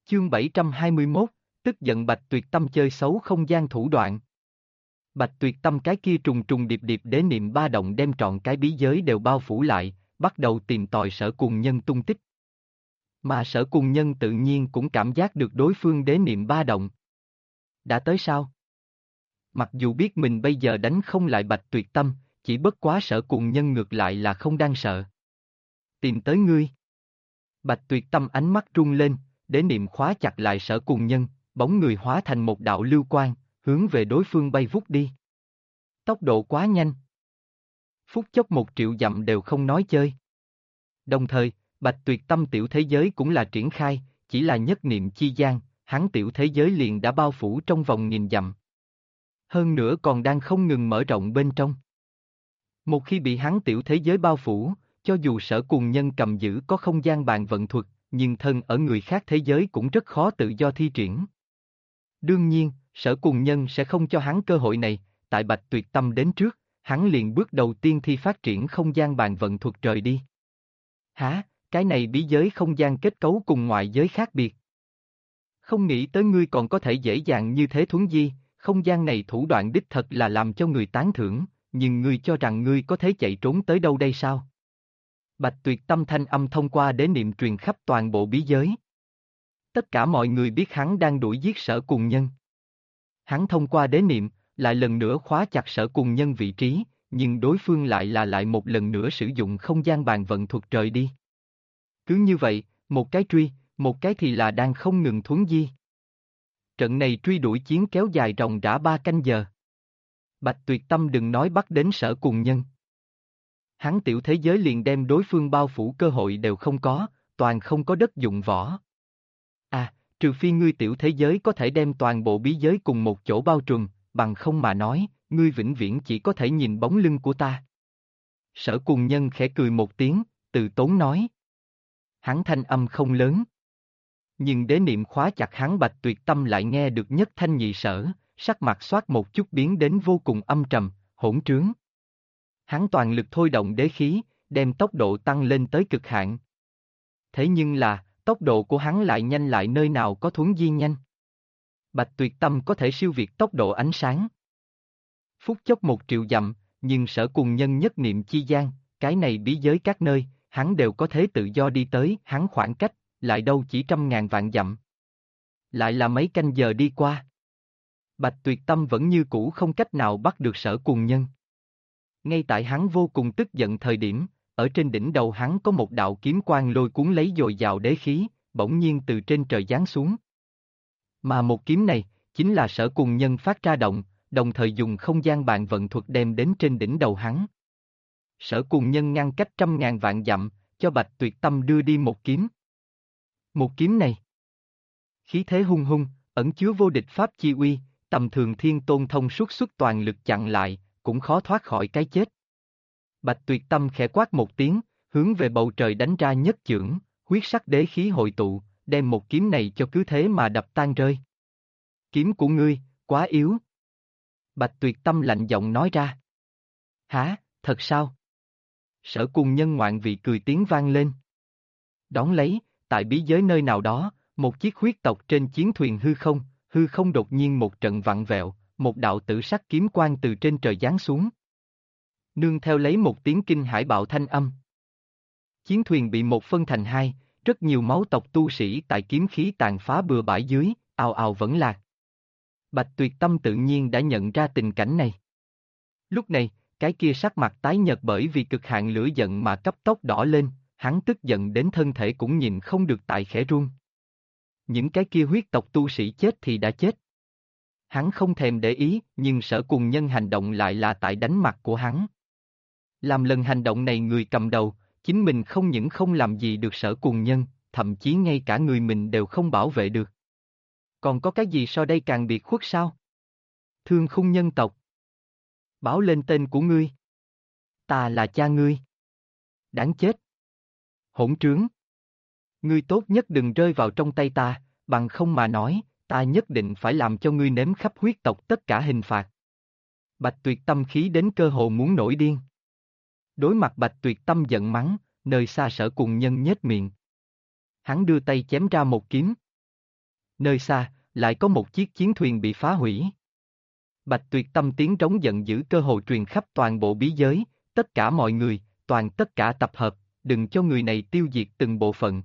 Chương 721, tức giận Bạch Tuyệt Tâm chơi xấu không gian thủ đoạn. Bạch Tuyệt Tâm cái kia trùng trùng điệp điệp đế niệm ba động đem trọn cái bí giới đều bao phủ lại, bắt đầu tìm tòi Sở Cùng Nhân tung tích. Mà Sở Cùng Nhân tự nhiên cũng cảm giác được đối phương đế niệm ba động. Đã tới sao? Mặc dù biết mình bây giờ đánh không lại Bạch Tuyệt Tâm, chỉ bất quá Sở Cùng Nhân ngược lại là không đang sợ. Tìm tới ngươi. Bạch Tuyệt Tâm ánh mắt rung lên, đế niệm khóa chặt lại Sở Cùng Nhân, bóng người hóa thành một đạo lưu quang, hướng về đối phương bay vút đi. Tốc độ quá nhanh. Phút chốc 1.000.000 dặm đều không nói chơi. Đồng thời, Bạch Tuyệt Tâm tiểu thế giới cũng là triển khai, chỉ là nhất niệm chi gian, hắn tiểu thế giới liền đã bao phủ trong vòng 1.000 dặm. Hơn nữa còn đang không ngừng mở rộng bên trong. Một khi bị hắn tiểu thế giới bao phủ, cho dù Sở Cùng Nhân cầm giữ có không gian bàn vận thuật, nhưng thân ở người khác thế giới cũng rất khó tự do thi triển. Đương nhiên, Sở Cùng Nhân sẽ không cho hắn cơ hội này, tại Bạch Tuyệt Tâm đến trước, hắn liền bước đầu tiên thi phát triển không gian bàn vận thuật rời đi. Hả, cái này bí giới không gian kết cấu cùng ngoại giới khác biệt. Không nghĩ tới ngươi còn có thể dễ dàng như thế thuấn di, không gian này thủ đoạn đích thật là làm cho người tán thưởng, nhưng ngươi cho rằng ngươi có thể chạy trốn tới đâu đây sao? Bạch Tuyệt Tâm thanh âm thông qua đế niệm truyền khắp toàn bộ bí giới. Tất cả mọi người biết hắn đang đuổi giết Sở Cùng Nhân. Hắn thông qua đế niệm, lại lần nữa khóa chặt Sở Cùng Nhân vị trí, nhưng đối phương lại một lần nữa sử dụng không gian bàn vận thuật rời đi. Cứ như vậy, một cái truy, một cái thì là đang không ngừng thuấn di. Trận này truy đuổi chiến kéo dài ròng rã 3 canh giờ. Bạch Tuyệt Tâm đừng nói bắt đến Sở Cùng Nhân. Hắn tiểu thế giới liền đem đối phương bao phủ cơ hội đều không có, toàn không có đất dụng võ. À, trừ phi ngươi tiểu thế giới có thể đem toàn bộ bí giới cùng một chỗ bao trùm, bằng không mà nói, ngươi vĩnh viễn chỉ có thể nhìn bóng lưng của ta. Sở Cùng Nhân khẽ cười một tiếng, từ tốn nói. Hắn thanh âm không lớn. Nhưng đế niệm khóa chặt hắn Bạch Tuyệt Tâm lại nghe được nhất thanh nhị sở, sắc mặt xoát một chút biến đến vô cùng âm trầm, hỗn trướng. Hắn toàn lực thôi động đế khí, đem tốc độ tăng lên tới cực hạn. Thế nhưng là, tốc độ của hắn lại nhanh lại nơi nào có thuấn di nhanh. Bạch Tuyệt Tâm có thể siêu việt tốc độ ánh sáng. Phút chốc 1.000.000 dặm, nhưng Sở Cùng Nhân nhất niệm chi gian, cái này bí giới các nơi, hắn đều có thể tự do đi tới, hắn khoảng cách, lại đâu chỉ 100.000 vạn dặm. Lại là mấy canh giờ đi qua. Bạch Tuyệt Tâm vẫn như cũ không cách nào bắt được Sở Cùng Nhân. Ngay tại hắn vô cùng tức giận thời điểm, ở trên đỉnh đầu hắn có một đạo kiếm quang lôi cuốn lấy dồi dào đế khí, bỗng nhiên từ trên trời giáng xuống. Mà một kiếm này, chính là Sở Cùng Nhân phát ra động, đồng thời dùng không gian bàn vận thuật đem đến trên đỉnh đầu hắn. Sở Cùng Nhân ngăn cách 100.000 vạn dặm, cho Bạch Tuyệt Tâm đưa đi một kiếm. Một kiếm này, khí thế hung hung, ẩn chứa vô địch pháp chi uy, tầm thường thiên tôn thông xuất toàn lực chặn lại, cũng khó thoát khỏi cái chết. Bạch Tuyệt Tâm khẽ quát một tiếng, hướng về bầu trời đánh ra nhất chưởng, huyết sắc đế khí hội tụ, đem một kiếm này cho cứ thế mà đập tan rơi. Kiếm của ngươi, quá yếu. Bạch Tuyệt Tâm lạnh giọng nói ra. Hả, thật sao? Sở Cùng Nhân ngoạn vị cười tiếng vang lên. Đón lấy, tại bí giới nơi nào đó, một chiếc huyết tộc trên chiến thuyền hư không đột nhiên một trận vặn vẹo, một đạo tử sắc kiếm quang từ trên trời giáng xuống. Nương theo lấy một tiếng kinh hải bạo thanh âm. Chiến thuyền bị một phân thành hai, rất nhiều máu tộc tu sĩ tại kiếm khí tàn phá bừa bãi dưới, ào ào vẫn lạc. Bạch Tuyệt Tâm tự nhiên đã nhận ra tình cảnh này. Lúc này, cái kia sắc mặt tái nhợt bởi vì cực hạn lửa giận mà cấp tốc đỏ lên, hắn tức giận đến thân thể cũng nhìn không được tại khẽ run. Những cái kia huyết tộc tu sĩ chết thì đã chết. Hắn không thèm để ý, nhưng Sở Cùng Nhân hành động lại là tại đánh mặt của hắn. Làm lần hành động này người cầm đầu, chính mình không những không làm gì được Sở Cùng Nhân, thậm chí ngay cả người mình đều không bảo vệ được. Còn có cái gì so đây càng biệt khuất sao? Thương khung nhân tộc. Báo lên tên của ngươi. Ta là cha ngươi. Đáng chết. Hỗn trướng. Ngươi tốt nhất đừng rơi vào trong tay ta, bằng không mà nói, ta nhất định phải làm cho ngươi nếm khắp huyết tộc tất cả hình phạt. Bạch Tuyệt Tâm khí đến cơ hồ muốn nổi điên. Đối mặt Bạch Tuyệt Tâm giận mắng, nơi xa Sở Cùng Nhân nhếch miệng. Hắn đưa tay chém ra một kiếm. Nơi xa, lại có một chiếc chiến thuyền bị phá hủy. Bạch Tuyệt Tâm tiếng trống giận dữ cơ hồ truyền khắp toàn bộ bí giới, tất cả mọi người, tất cả tập hợp, đừng cho người này tiêu diệt từng bộ phận.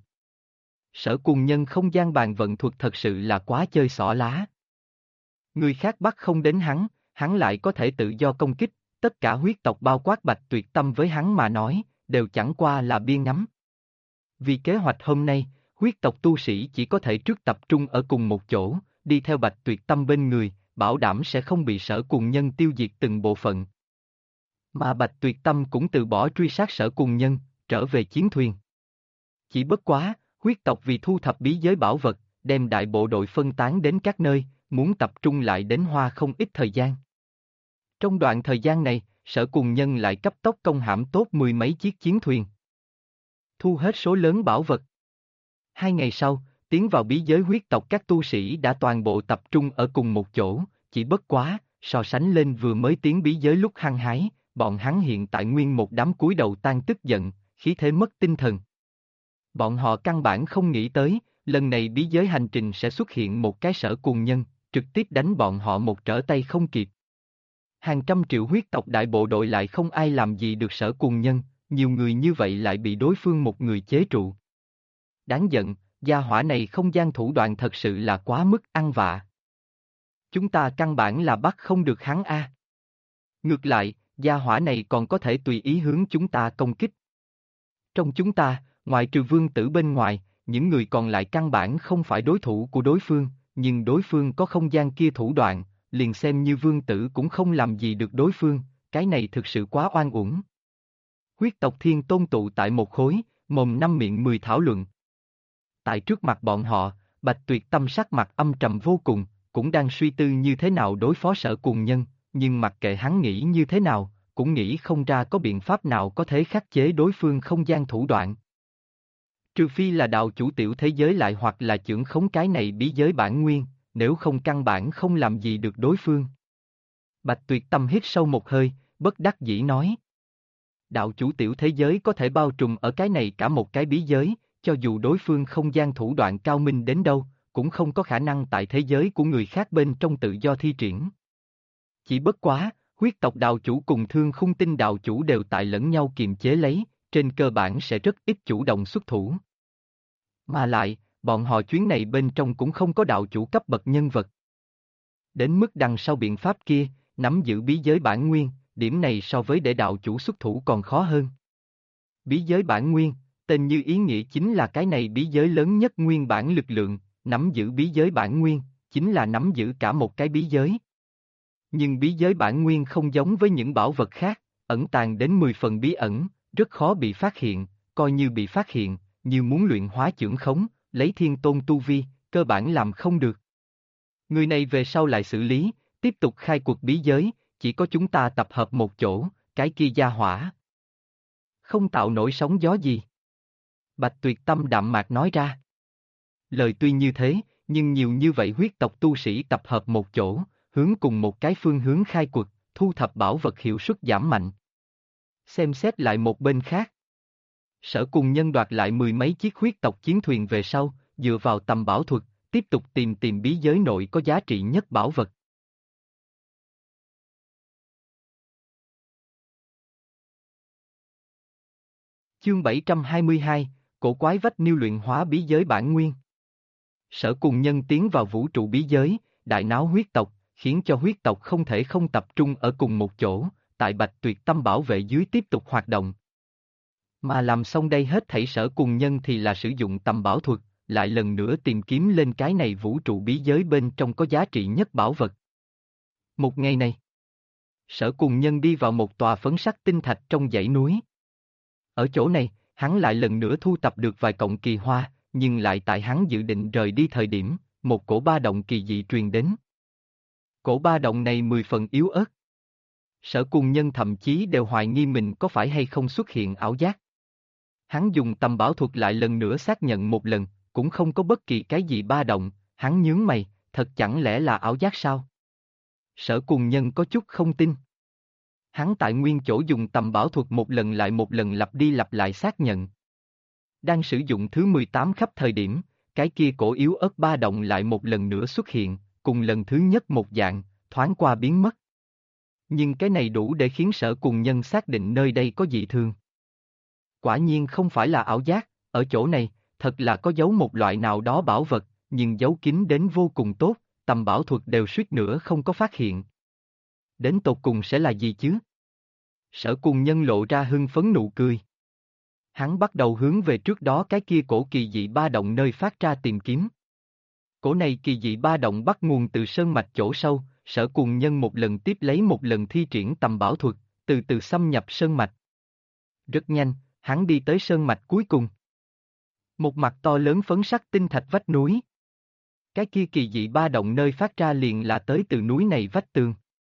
Sở Cuồng Nhân không gian bàn vận thuật thật sự là quá chơi xỏ lá. Người khác bắt không đến hắn lại có thể tự do công kích, tất cả huyết tộc bao quát Bạch Tuyệt Tâm với hắn mà nói, đều chẳng qua là biên ngắm. Vì kế hoạch hôm nay, huyết tộc tu sĩ chỉ có thể trước tập trung ở cùng một chỗ, đi theo Bạch Tuyệt Tâm bên người, bảo đảm sẽ không bị Sở Cuồng Nhân tiêu diệt từng bộ phận. Mà Bạch Tuyệt Tâm cũng từ bỏ truy sát Sở Cuồng Nhân, trở về chiến thuyền. Chỉ bất quá, huyết tộc vì thu thập bí giới bảo vật, đem đại bộ đội phân tán đến các nơi, muốn tập trung lại đến hoa không ít thời gian. Trong đoạn thời gian này, Sở Cuồng Nhân lại cấp tốc công hãm tốt mười mấy chiếc chiến thuyền. Thu hết số lớn bảo vật. 2 ngày sau, tiến vào bí giới huyết tộc các tu sĩ đã toàn bộ tập trung ở cùng một chỗ, chỉ bất quá, so sánh lên vừa mới tiến bí giới lúc hăng hái, bọn hắn hiện tại nguyên một đám cúi đầu tan tức giận, khí thế mất tinh thần. Bọn họ căn bản không nghĩ tới, lần này bí giới hành trình sẽ xuất hiện một cái Sở Cuồng Nhân, trực tiếp đánh bọn họ một trở tay không kịp. Hàng trăm triệu huyết tộc đại bộ đội lại không ai làm gì được Sở Cuồng Nhân, nhiều người như vậy lại bị đối phương một người chế trụ. Đáng giận, gia hỏa này không gian thủ đoạn thật sự là quá mức ăn vạ. Chúng ta căn bản là bắt không được hắn a. Ngược lại, gia hỏa này còn có thể tùy ý hướng chúng ta công kích. Trong chúng ta, ngoại trừ vương tử bên ngoài, những người còn lại căn bản không phải đối thủ của đối phương, nhưng đối phương có không gian kia thủ đoạn, liền xem như vương tử cũng không làm gì được đối phương, cái này thực sự quá oan uổng. Huyết tộc Thiên Tôn tụ tại một khối, mồm năm miệng mười thảo luận. Tại trước mặt bọn họ, Bạch Tuyệt Tâm sắc mặt âm trầm vô cùng, cũng đang suy tư như thế nào đối phó Sở Cuồng Nhân, nhưng mặc kệ hắn nghĩ như thế nào, cũng nghĩ không ra có biện pháp nào có thể khắc chế đối phương không gian thủ đoạn. Trừ phi là đạo chủ tiểu thế giới lại hoặc là chưởng khống cái này bí giới bản nguyên, nếu không căn bản không làm gì được đối phương. Bạch Tuyệt Tâm hít sâu một hơi, bất đắc dĩ nói. Đạo chủ tiểu thế giới có thể bao trùm ở cái này cả một cái bí giới, cho dù đối phương không gian thủ đoạn cao minh đến đâu, cũng không có khả năng tại thế giới của người khác bên trong tự do thi triển. Chỉ bất quá, huyết tộc đạo chủ cùng Thương Khung Tinh đạo chủ đều tại lẫn nhau kiềm chế lấy, trên cơ bản sẽ rất ít chủ động xuất thủ. Mà lại, bọn họ chuyến này bên trong cũng không có đạo chủ cấp bậc nhân vật. Đến mức đằng sau biện pháp kia, nắm giữ bí giới bản nguyên, điểm này so với để đạo chủ xuất thủ còn khó hơn. Bí giới bản nguyên, tên như ý nghĩa chính là cái này bí giới lớn nhất nguyên bản lực lượng, nắm giữ bí giới bản nguyên, chính là nắm giữ cả một cái bí giới. Nhưng bí giới bản nguyên không giống với những bảo vật khác, ẩn tàng đến 10 phần bí ẩn, rất khó bị phát hiện, coi như bị phát hiện, như muốn luyện hóa chưởng khống, lấy thiên tôn tu vi, cơ bản làm không được. Người này về sau lại xử lý, tiếp tục khai cuộc bí giới, chỉ có chúng ta tập hợp một chỗ, cái kia gia hỏa. Không tạo nổi sóng gió gì. Bạch Tuyệt Tâm đạm mạc nói ra. Lời tuy như thế, nhưng nhiều như vậy huyết tộc tu sĩ tập hợp một chỗ, hướng cùng một cái phương hướng khai cuộc, thu thập bảo vật hiệu suất giảm mạnh. Xem xét lại một bên khác. Sở Cuồng Nhân đoạt lại mười mấy chiếc huyết tộc chiến thuyền về sau, dựa vào tầm bảo thuật, tiếp tục tìm bí giới nội có giá trị nhất bảo vật. Chương 722, cổ quái vách niêu luyện hóa bí giới bản nguyên. Sở Cuồng Nhân tiến vào vũ trụ bí giới, đại náo huyết tộc, khiến cho huyết tộc không thể không tập trung ở cùng một chỗ, tại Bạch Tuyệt Tâm bảo vệ dưới tiếp tục hoạt động. Mà làm xong đây hết thảy Sở Cuồng Nhân thì là sử dụng tầm bảo thuật, lại lần nữa tìm kiếm lên cái này vũ trụ bí giới bên trong có giá trị nhất bảo vật. Một ngày này, Sở Cuồng Nhân đi vào một tòa phấn sắc tinh thạch trong dãy núi. Ở chỗ này, hắn lại lần nữa thu tập được vài cọng kỳ hoa, nhưng lại tại hắn dự định rời đi thời điểm, một cổ ba động kỳ dị truyền đến. Cổ ba động này 10 phần yếu ớt. Sở Cuồng Nhân thậm chí đều hoài nghi mình có phải hay không xuất hiện ảo giác. Hắn dùng tầm bảo thuật lại lần nữa xác nhận một lần, cũng không có bất kỳ cái gì ba động, hắn nhướng mày, thật chẳng lẽ là ảo giác sao? Sở Cuồng Nhân có chút không tin. Hắn tại nguyên chỗ dùng tầm bảo thuật một lần lại một lần lặp đi lặp lại xác nhận. Đang sử dụng thứ 18 khắp thời điểm, cái kia cổ yếu ớt ba động lại một lần nữa xuất hiện, cùng lần thứ nhất một dạng, thoáng qua biến mất. Nhưng cái này đủ để khiến Sở Cùng Nhân xác định nơi đây có dị thường. Quả nhiên không phải là ảo giác, ở chỗ này, thật là có giấu một loại nào đó bảo vật, nhưng giấu kín đến vô cùng tốt, tầm bảo thuật đều suýt nữa không có phát hiện. Đến tột cùng sẽ là gì chứ? Sở Cùng Nhân lộ ra hưng phấn nụ cười. Hắn bắt đầu hướng về trước đó cái kia cổ kỳ dị ba động nơi phát ra tìm kiếm. Cổ này kỳ dị ba động bắt nguồn từ sơn mạch chỗ sâu, Sở Cùng Nhân một lần tiếp lấy một lần thi triển tầm bảo thuật, từ từ xâm nhập sơn mạch. Rất nhanh, hắn đi tới sơn mạch cuối cùng. Một mặt to lớn phấn sắc tinh thạch vách núi. Cái kia kỳ dị ba động nơi phát ra liền là tới từ núi này vách tường.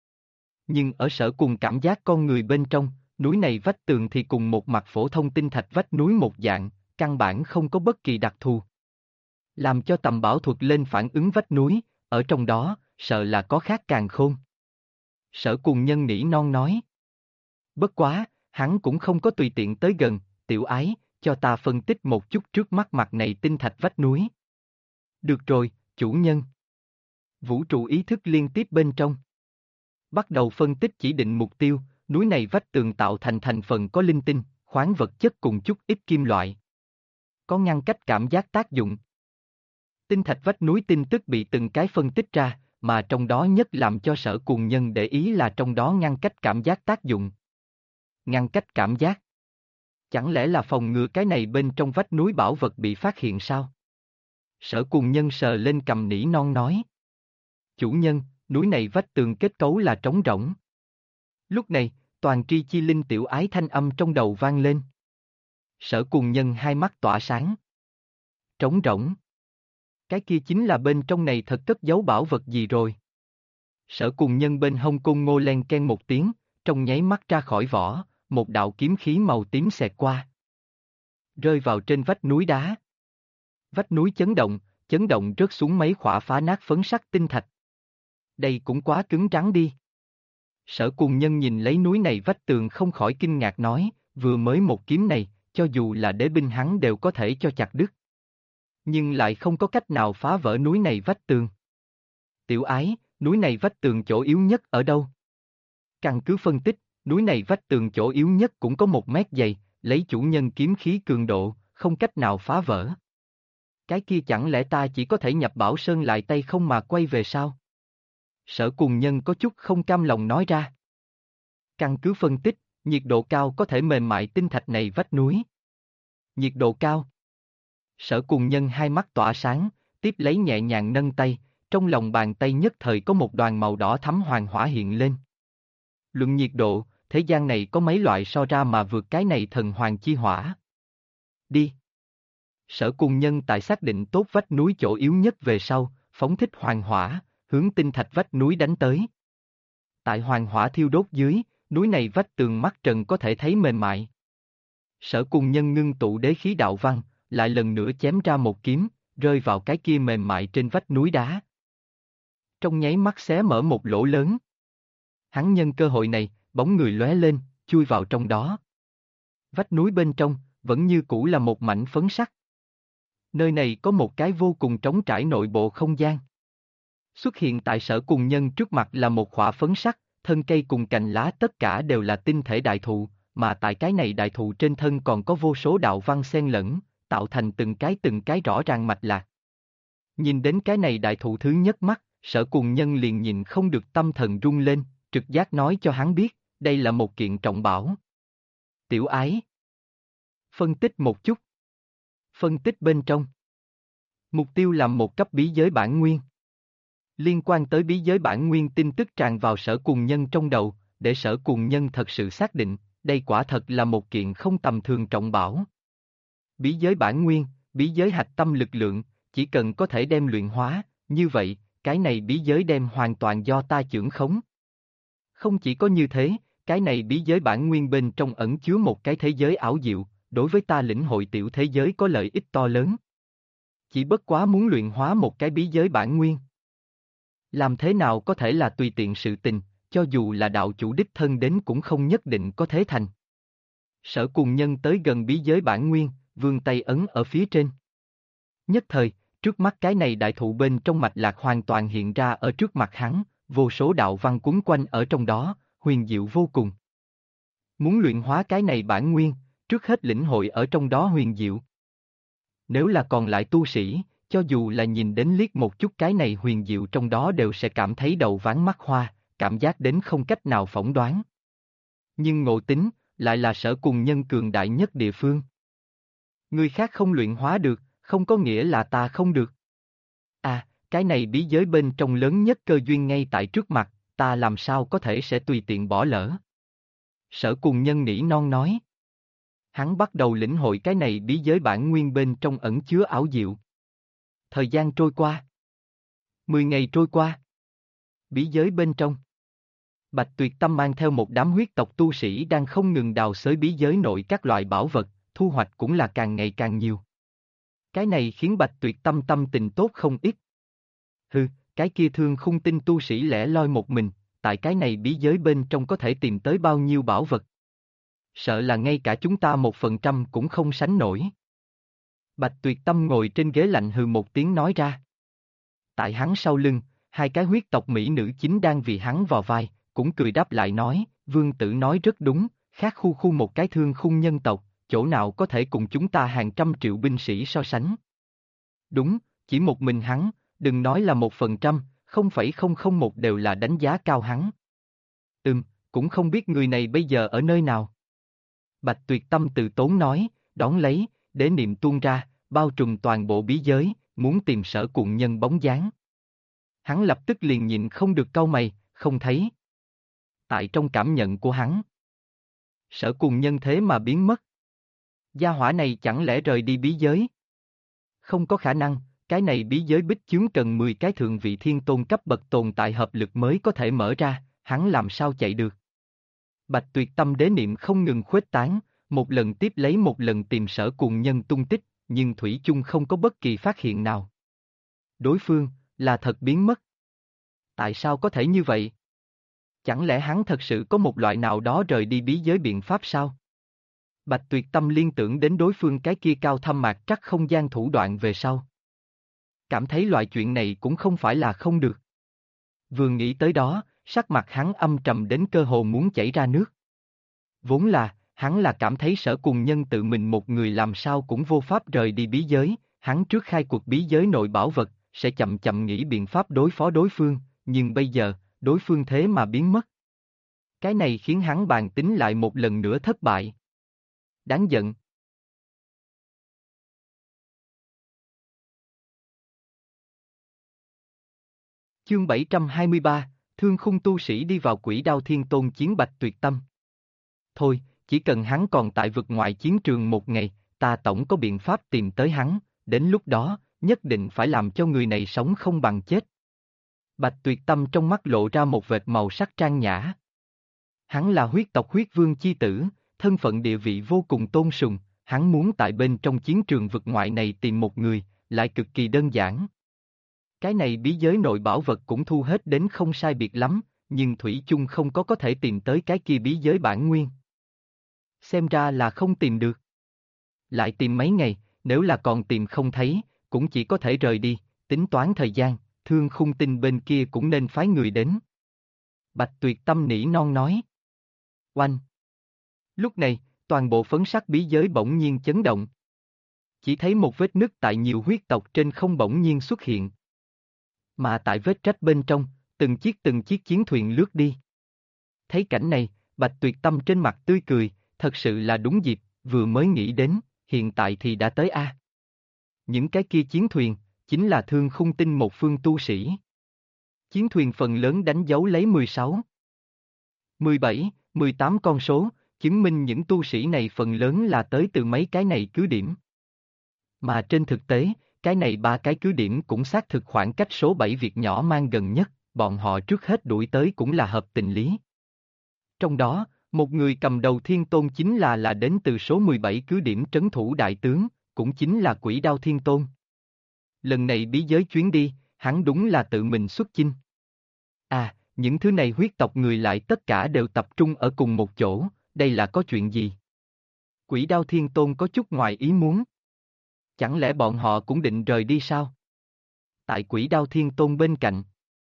Nhưng ở Sở Cùng cảm giác con người bên trong, núi này vách tường thì cùng một mặt phổ thông tinh thạch vách núi một dạng, căn bản không có bất kỳ đặc thù. Làm cho tầm bảo thuật lên phản ứng vách núi, ở trong đó, sợ là có khác càn khôn. Sở Cùng Nhân nỉ non nói. Bất quá, hắn cũng không có tùy tiện tới gần, tiểu ái, cho ta phân tích một chút trước mắt mặt này tinh thạch vách núi. Được rồi, chủ nhân. Vũ trụ ý thức liên tiếp bên trong. Bắt đầu phân tích chỉ định mục tiêu, núi này vách tường tạo thành thành phần có linh tinh, khoáng vật chất cùng chút ít kim loại. Có ngăn cách cảm giác tác dụng. Tinh thạch vách núi tin tức bị từng cái phân tích ra, mà trong đó nhất làm cho Sở Cùng Nhân để ý là trong đó ngăn cách cảm giác tác dụng. Ngăn cách cảm giác. Chẳng lẽ là phòng ngừa cái này bên trong vách núi bảo vật bị phát hiện sao? Sở Cùng Nhân sờ lên cầm nỉ non nói. Chủ nhân, núi này vách tường kết cấu là trống rỗng. Lúc này, toàn tri chi linh tiểu ái thanh âm trong đầu vang lên. Sở Cùng Nhân hai mắt tỏa sáng. Trống rỗng. Cái kia chính là bên trong này thật cất giấu bảo vật gì rồi. Sở Cùng Nhân bên hông côn ngô len ken một tiếng, trong nháy mắt ra khỏi vỏ, một đạo kiếm khí màu tím xẹt qua. Rơi vào trên vách núi đá. Vách núi chấn động rớt xuống mấy khỏa phá nát phấn sắc tinh thạch. Đây cũng quá cứng rắn đi. Sở Cùng Nhân nhìn lấy núi này vách tường không khỏi kinh ngạc nói, vừa mới một kiếm này, cho dù là đế binh hắn đều có thể cho chặt đứt. Nhưng lại không có cách nào phá vỡ núi này vách tường. Tiểu ái, núi này vách tường chỗ yếu nhất ở đâu? Căn cứ phân tích, núi này vách tường chỗ yếu nhất cũng có 1 mét dày, lấy chủ nhân kiếm khí cường độ, không cách nào phá vỡ. Cái kia chẳng lẽ ta chỉ có thể nhập Bảo Sơn lại tay không mà quay về sao? Sở Cùng Nhân có chút không cam lòng nói ra. Căn cứ phân tích, nhiệt độ cao có thể mềm mại tinh thạch này vách núi. Nhiệt độ cao. Sở Cùng Nhân hai mắt tỏa sáng, tiếp lấy nhẹ nhàng nâng tay, trong lòng bàn tay nhất thời có một đoàn màu đỏ thắm hoàng hỏa hiện lên. Luận nhiệt độ, thế gian này có mấy loại so ra mà vượt cái này thần hoàng chi hỏa. Đi. Sở Cùng Nhân tại xác định tốt vách núi chỗ yếu nhất về sau, phóng thích hoàng hỏa, hướng tinh thạch vách núi đánh tới. Tại hoàng hỏa thiêu đốt dưới, núi này vách tường mắt trần có thể thấy mềm mại. Sở Cùng Nhân ngưng tụ đế khí đạo văn, lại lần nữa chém ra một kiếm, rơi vào cái kia mềm mại trên vách núi đá. Trong nháy mắt xé mở một lỗ lớn. Hắn nhân cơ hội này, bóng người lóe lên, chui vào trong đó. Vách núi bên trong, vẫn như cũ là một mảnh phấn sắc. Nơi này có một cái vô cùng trống trải nội bộ không gian. Xuất hiện tại Sở Cùng Nhân trước mặt là một khỏa phấn sắc, thân cây cùng cành lá tất cả đều là tinh thể đại thụ, mà tại cái này đại thụ trên thân còn có vô số đạo văn xen lẫn, tạo thành từng cái rõ ràng mạch lạc. Nhìn đến cái này đại thụ thứ nhất mắt, Sở Cùng Nhân liền nhìn không được tâm thần rung lên, trực giác nói cho hắn biết, đây là một kiện trọng bảo. Tiểu ái. Phân tích một chút. Phân tích bên trong. Mục tiêu làm một cấp bí giới bản nguyên. Liên quan tới bí giới bản nguyên tin tức tràn vào Sở Cùng Nhân trong đầu, để Sở Cùng Nhân thật sự xác định, đây quả thật là một kiện không tầm thường trọng bảo. Bí giới bản nguyên, bí giới hạch tâm lực lượng, chỉ cần có thể đem luyện hóa, như vậy, cái này bí giới đem hoàn toàn do ta chưởng khống. Không chỉ có như thế, cái này bí giới bản nguyên bên trong ẩn chứa một cái thế giới ảo diệu, đối với ta lĩnh hội tiểu thế giới có lợi ích to lớn. Chỉ bất quá muốn luyện hóa một cái bí giới bản nguyên. Làm thế nào có thể là tùy tiện sự tình, cho dù là đạo chủ đích thân đến cũng không nhất định có thế thành. Sở Cùng Nhân tới gần bí giới bản nguyên, vươn tay ấn ở phía trên. Nhất thời, Trước mắt cái này đại thụ bên trong mạch lạc hoàn toàn hiện ra ở trước mặt hắn, vô số đạo văn quấn quanh ở trong đó, huyền diệu vô cùng. Muốn luyện hóa cái này bản nguyên, trước hết lĩnh hội ở trong đó huyền diệu. Nếu là còn lại tu sĩ, cho dù là nhìn đến liếc một chút cái này huyền diệu trong đó đều sẽ cảm thấy đầu váng mắt hoa, cảm giác đến không cách nào phỏng đoán. Nhưng Ngộ Tính, lại là Sở Cùng Nhân cường đại nhất địa phương. Người khác không luyện hóa được, không có nghĩa là ta không được. À, cái này bí giới bên trong lớn nhất cơ duyên ngay tại trước mặt, ta làm sao có thể sẽ tùy tiện bỏ lỡ. Sở Cùng Nhân nỉ non nói. Hắn bắt đầu lĩnh hội cái này bí giới bản nguyên bên trong ẩn chứa ảo diệu. Thời gian trôi qua. 10 ngày trôi qua. Bí giới bên trong. Bạch Tuyệt Tâm mang theo một đám huyết tộc tu sĩ đang không ngừng đào xới bí giới nội các loại bảo vật, thu hoạch cũng là càng ngày càng nhiều. Cái này khiến Bạch Tuyệt Tâm tâm tình tốt không ít. Hừ, cái kia Thương Khung Tinh tu sĩ lẻ loi một mình, tại cái này bí giới bên trong có thể tìm tới bao nhiêu bảo vật. Sợ là ngay cả chúng ta 1% cũng không sánh nổi. Bạch Tuyệt Tâm ngồi trên ghế lạnh hừ một tiếng nói ra. Tại hắn sau lưng, hai cái huyết tộc mỹ nữ chính đang vì hắn vò vai, cũng cười đáp lại nói, vương tử nói rất đúng, khác khu khu một cái Thương Khung nhân tộc, chỗ nào có thể cùng chúng ta hàng trăm triệu binh sĩ so sánh. Đúng, chỉ một mình hắn, đừng nói là 1%, 0,001 đều là đánh giá cao hắn. Cũng không biết người này bây giờ ở nơi nào. Bạch Tuyệt Tâm từ tốn nói, đón lấy, để niệm tuôn ra, bao trùm toàn bộ bí giới, muốn tìm Sở Cùng Nhân bóng dáng. Hắn lập tức liền nhịn không được cau mày, không thấy. Tại trong cảm nhận của hắn, Sở Cùng Nhân thế mà biến mất. Gia hỏa này chẳng lẽ rời đi bí giới? Không có khả năng, cái này bí giới bích chướng cần 10 cái thượng vị thiên tôn cấp bậc tồn tại hợp lực mới có thể mở ra, hắn làm sao chạy được? Bạch Tuyệt Tâm đế niệm không ngừng khuếch tán, một lần tiếp lấy một lần tìm Sở Cùng Nhân tung tích, nhưng thủy chung không có bất kỳ phát hiện nào. Đối phương, là thật biến mất. Tại sao có thể như vậy? Chẳng lẽ hắn thật sự có một loại nào đó rời đi bí giới biện pháp sao? Bạch Tuyệt Tâm liên tưởng đến đối phương cái kia cao thâm mạc trắc không gian thủ đoạn về sau. Cảm thấy loại chuyện này cũng không phải là không được. Vừa nghĩ tới đó, sắc mặt hắn âm trầm đến cơ hồ muốn chảy ra nước. Vốn là, hắn là cảm thấy Sở Cùng Nhân tự mình một người làm sao cũng vô pháp rời đi bí giới, hắn trước khai cuộc bí giới nội bảo vật, sẽ chậm chậm nghĩ biện pháp đối phó đối phương, nhưng bây giờ, đối phương thế mà biến mất. Cái này khiến hắn bàn tính lại một lần nữa thất bại. Đáng giận. Chương 723, Thương Khung tu sĩ đi vào Quỷ Đao Thiên Tôn chiến Bạch Tuyệt Tâm. Thôi, chỉ cần hắn còn tại vực ngoại chiến trường một ngày, ta tổng có biện pháp tìm tới hắn, đến lúc đó, nhất định phải làm cho người này sống không bằng chết. Bạch Tuyệt Tâm trong mắt lộ ra một vệt màu sắc trang nhã. Hắn là huyết tộc huyết vương chi tử, thân phận địa vị vô cùng tôn sùng, hắn muốn tại bên trong chiến trường vực ngoại này tìm một người, lại cực kỳ đơn giản. Cái này bí giới nội bảo vật cũng thu hết đến không sai biệt lắm, nhưng Thủy chung không có thể tìm tới cái kia bí giới bản nguyên. Xem ra là không tìm được. Lại tìm mấy ngày, nếu là còn tìm không thấy, cũng chỉ có thể rời đi, tính toán thời gian, Thương Khung Tinh bên kia cũng nên phái người đến. Bạch Tuyệt Tâm nỉ non nói. Oanh! Lúc này, toàn bộ phấn sắc bí giới bỗng nhiên chấn động. Chỉ thấy một vết nứt tại nhiều huyết tộc trên không bỗng nhiên xuất hiện. Mà tại vết rách bên trong, từng chiếc chiến thuyền lướt đi. Thấy cảnh này, Bạch Tuyệt Tâm trên mặt tươi cười, thật sự là đúng dịp, vừa mới nghĩ đến, hiện tại thì đã tới a. Những cái kia chiến thuyền, chính là Thương Khung Tinh một phương tu sĩ. Chiến thuyền phần lớn đánh dấu lấy 16, 17, 18 con số, chứng minh những tu sĩ này phần lớn là tới từ mấy cái này cứ điểm. Mà trên thực tế, cái này ba cái cứ điểm cũng xác thực khoảng cách số 7 Việt nhỏ mang gần nhất, bọn họ trước hết đuổi tới cũng là hợp tình lý. Trong đó, một người cầm đầu Thiên Tôn chính là đến từ số 17 cứ điểm trấn thủ đại tướng, cũng chính là Quỷ Đao Thiên Tôn. Lần này bí giới chuyến đi, hắn đúng là tự mình xuất chinh. À, những thứ này huyết tộc người lại tất cả đều tập trung ở cùng một chỗ, đây là có chuyện gì? Quỷ Đao Thiên Tôn có chút ngoài ý muốn. Chẳng lẽ bọn họ cũng định rời đi sao? tại Quỷ Đao Thiên Tôn bên cạnh.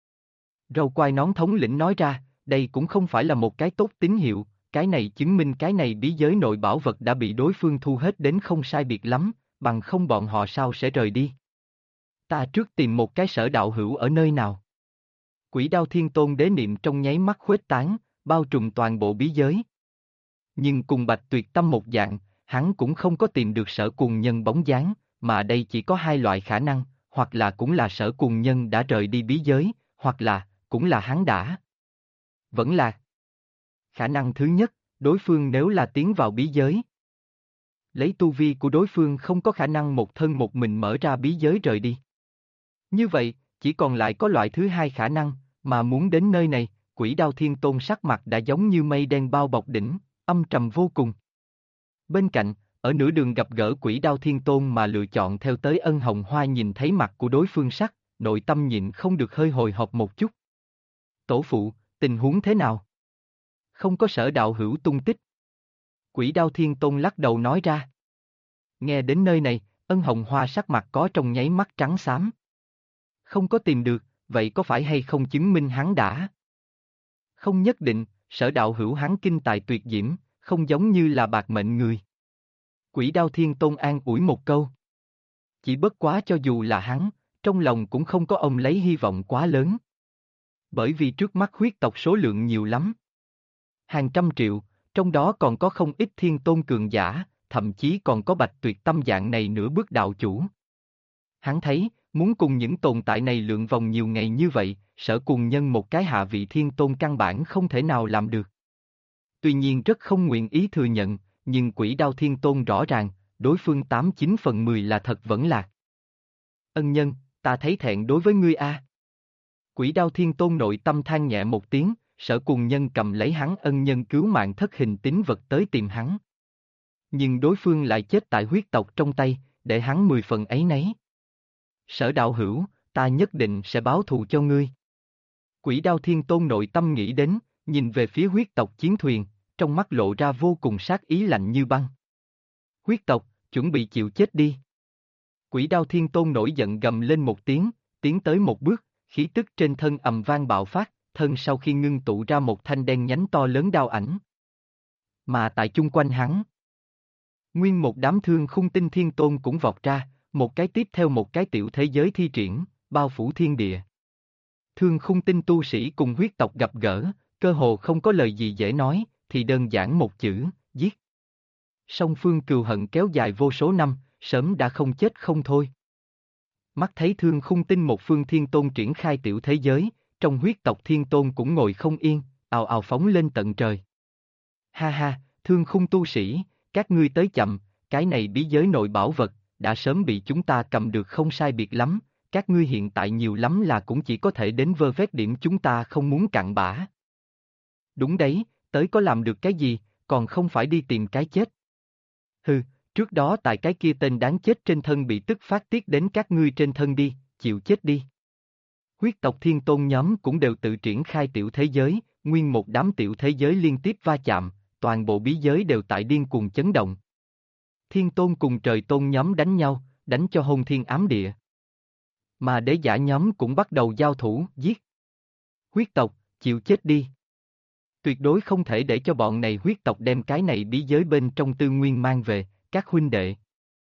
Râu quai nón thống lĩnh nói ra, đây cũng không phải là một cái tốt tín hiệu, cái này chứng minh cái này bí giới nội bảo vật đã bị đối phương thu hết đến không sai biệt lắm, bằng không bọn họ sao sẽ rời đi. Ta trước tìm một cái sở đạo hữu ở nơi nào. Quỷ Đao Thiên Tôn đế niệm trong nháy mắt khuếch tán, bao trùm toàn bộ bí giới. Nhưng cùng Bạch Tuyệt Tâm một dạng, hắn cũng không có tìm được sở cuồng nhân bóng dáng, mà đây chỉ có hai loại khả năng, hoặc là cũng là sở cuồng nhân đã rời đi bí giới, hoặc là, cũng là hắn đã. Vẫn là. Khả năng thứ nhất, đối phương nếu là tiến vào bí giới. Lấy tu vi của đối phương không có khả năng một thân một mình mở ra bí giới rời đi. Như vậy, chỉ còn lại có loại thứ hai khả năng, mà muốn đến nơi này, Quỷ Đao Thiên Tôn sắc mặt đã giống như mây đen bao bọc đỉnh, âm trầm vô cùng. Bên cạnh, ở nửa đường gặp gỡ Quỷ Đao Thiên Tôn mà lựa chọn theo tới Ân Hồng Hoa nhìn thấy mặt của đối phương sắc, nội tâm nhịn không được hơi hồi hộp một chút. Tổ phụ, tình huống thế nào? Không có sở đạo hữu tung tích. Quỷ Đao Thiên Tôn lắc đầu nói ra. Nghe đến nơi này, Ân Hồng Hoa sắc mặt có trong nháy mắt trắng xám. Không có tìm được, vậy có phải hay không chứng minh hắn đã? Không nhất định, sở đạo hữu hắn kinh tài tuyệt diễm, không giống như là bạc mệnh người. Quỷ Đao Thiên Tôn an ủi một câu. Chỉ bất quá cho dù là hắn, trong lòng cũng không có ông lấy hy vọng quá lớn. Bởi vì trước mắt huyết tộc số lượng nhiều lắm. Hàng trăm triệu, trong đó còn có không ít thiên tôn cường giả, thậm chí còn có Bạch Tuyệt Tâm dạng này nửa bước đạo chủ. Hắn thấy, muốn cùng những tồn tại này lượn vòng nhiều ngày như vậy, sở cùng nhân một cái hạ vị thiên tôn căn bản không thể nào làm được. Tuy nhiên rất không nguyện ý thừa nhận, nhưng Quỷ Đao Thiên Tôn rõ ràng, đối phương 89/10 là thật vẫn lạc. Ân nhân, ta thấy thẹn đối với ngươi a. Quỷ Đao Thiên Tôn nội tâm than nhẹ một tiếng, sở cùng nhân cầm lấy hắn ân nhân cứu mạng thất hình tín vật tới tìm hắn. Nhưng đối phương lại chết tại huyết tộc trong tay, để hắn 10 phần áy náy. Sở đạo hữu, ta nhất định sẽ báo thù cho ngươi. Quỷ Đao Thiên Tôn nội tâm nghĩ đến, nhìn về phía huyết tộc chiến thuyền, trong mắt lộ ra vô cùng sát ý lạnh như băng. Huyết tộc, chuẩn bị chịu chết đi. Quỷ Đao Thiên Tôn nổi giận gầm lên một tiếng, tiến tới một bước, khí tức trên thân ầm vang bạo phát, thân sau khi ngưng tụ ra một thanh đen nhánh to lớn đao ảnh. Mà tại chung quanh hắn, nguyên một đám thương khung tinh thiên tôn cũng vọt ra, một cái tiếp theo một cái tiểu thế giới thi triển, bao phủ thiên địa. Thương khung tinh tu sĩ cùng huyết tộc gặp gỡ, cơ hồ không có lời gì dễ nói, thì đơn giản một chữ, giết. Song phương cừu hận kéo dài vô số năm, sớm đã không chết không thôi. Mắt thấy thương khung tinh một phương thiên tôn triển khai tiểu thế giới, trong huyết tộc thiên tôn cũng ngồi không yên, ào ào phóng lên tận trời. Ha ha, thương khung tu sĩ, các ngươi tới chậm, cái này bí giới nội bảo vật, đã sớm bị chúng ta cầm được không sai biệt lắm, các ngươi hiện tại nhiều lắm là cũng chỉ có thể đến vơ vét điểm chúng ta không muốn cặn bã. Đúng đấy, tới có làm được cái gì, còn không phải đi tìm cái chết. Hừ, trước đó tại cái kia tên đáng chết trên thân bị tức phát tiết đến các ngươi trên thân đi, chịu chết đi. Huyết tộc thiên tôn nhóm cũng đều tự triển khai tiểu thế giới, nguyên một đám tiểu thế giới liên tiếp va chạm, toàn bộ bí giới đều tại điên cuồng chấn động. Thiên tôn cùng trời tôn nhóm đánh nhau, đánh cho hôn thiên ám địa. Mà đế giả nhóm cũng bắt đầu giao thủ, giết. Huyết tộc, chịu chết đi. Tuyệt đối không thể để cho bọn này huyết tộc đem cái này bí giới bên trong tư nguyên mang về, các huynh đệ.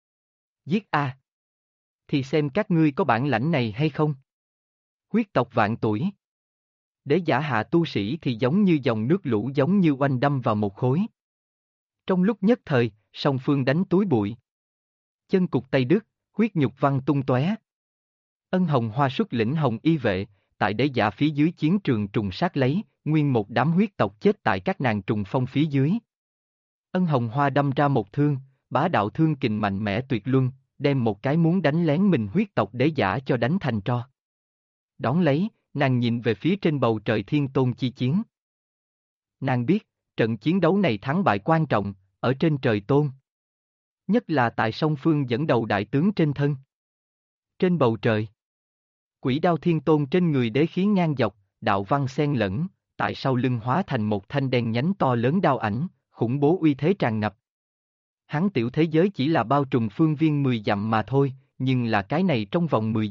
Giết a! Thì xem các ngươi có bản lãnh này hay không? Huyết tộc vạn tuổi. Đế giả hạ tu sĩ thì giống như dòng nước lũ giống như oanh đâm vào một khối. Trong lúc nhất thời, song phương đánh túi bụi. Chân cục tay đứt, huyết nhục văng tung tóe. Ân Hồng Hoa xuất lĩnh Hồng Y vệ, tại đế giả phía dưới chiến trường trùng sát lấy, nguyên một đám huyết tộc chết tại các nàng trùng phong phía dưới. Ân Hồng Hoa đâm ra một thương, bá đạo thương kình mạnh mẽ tuyệt luân, đem một cái muốn đánh lén mình huyết tộc đế giả cho đánh thành tro. Đón lấy, nàng nhìn về phía trên bầu trời thiên tôn chi chiến. Nàng biết, trận chiến đấu này thắng bại quan trọng, ở trên trời tôn. Nhất là tại song phương dẫn đầu đại tướng trên thân. Trên bầu trời, Quỷ Đao Thiên Tôn trên người đế khí ngang dọc, đạo văn xen lẫn, tại sau lưng hóa thành một thanh đen nhánh to lớn đao ảnh, khủng bố uy thế tràn ngập. Hắn tiểu thế giới chỉ là bao trùm phương viên 10 dặm mà thôi, nhưng là cái này trong vòng 10 dặm,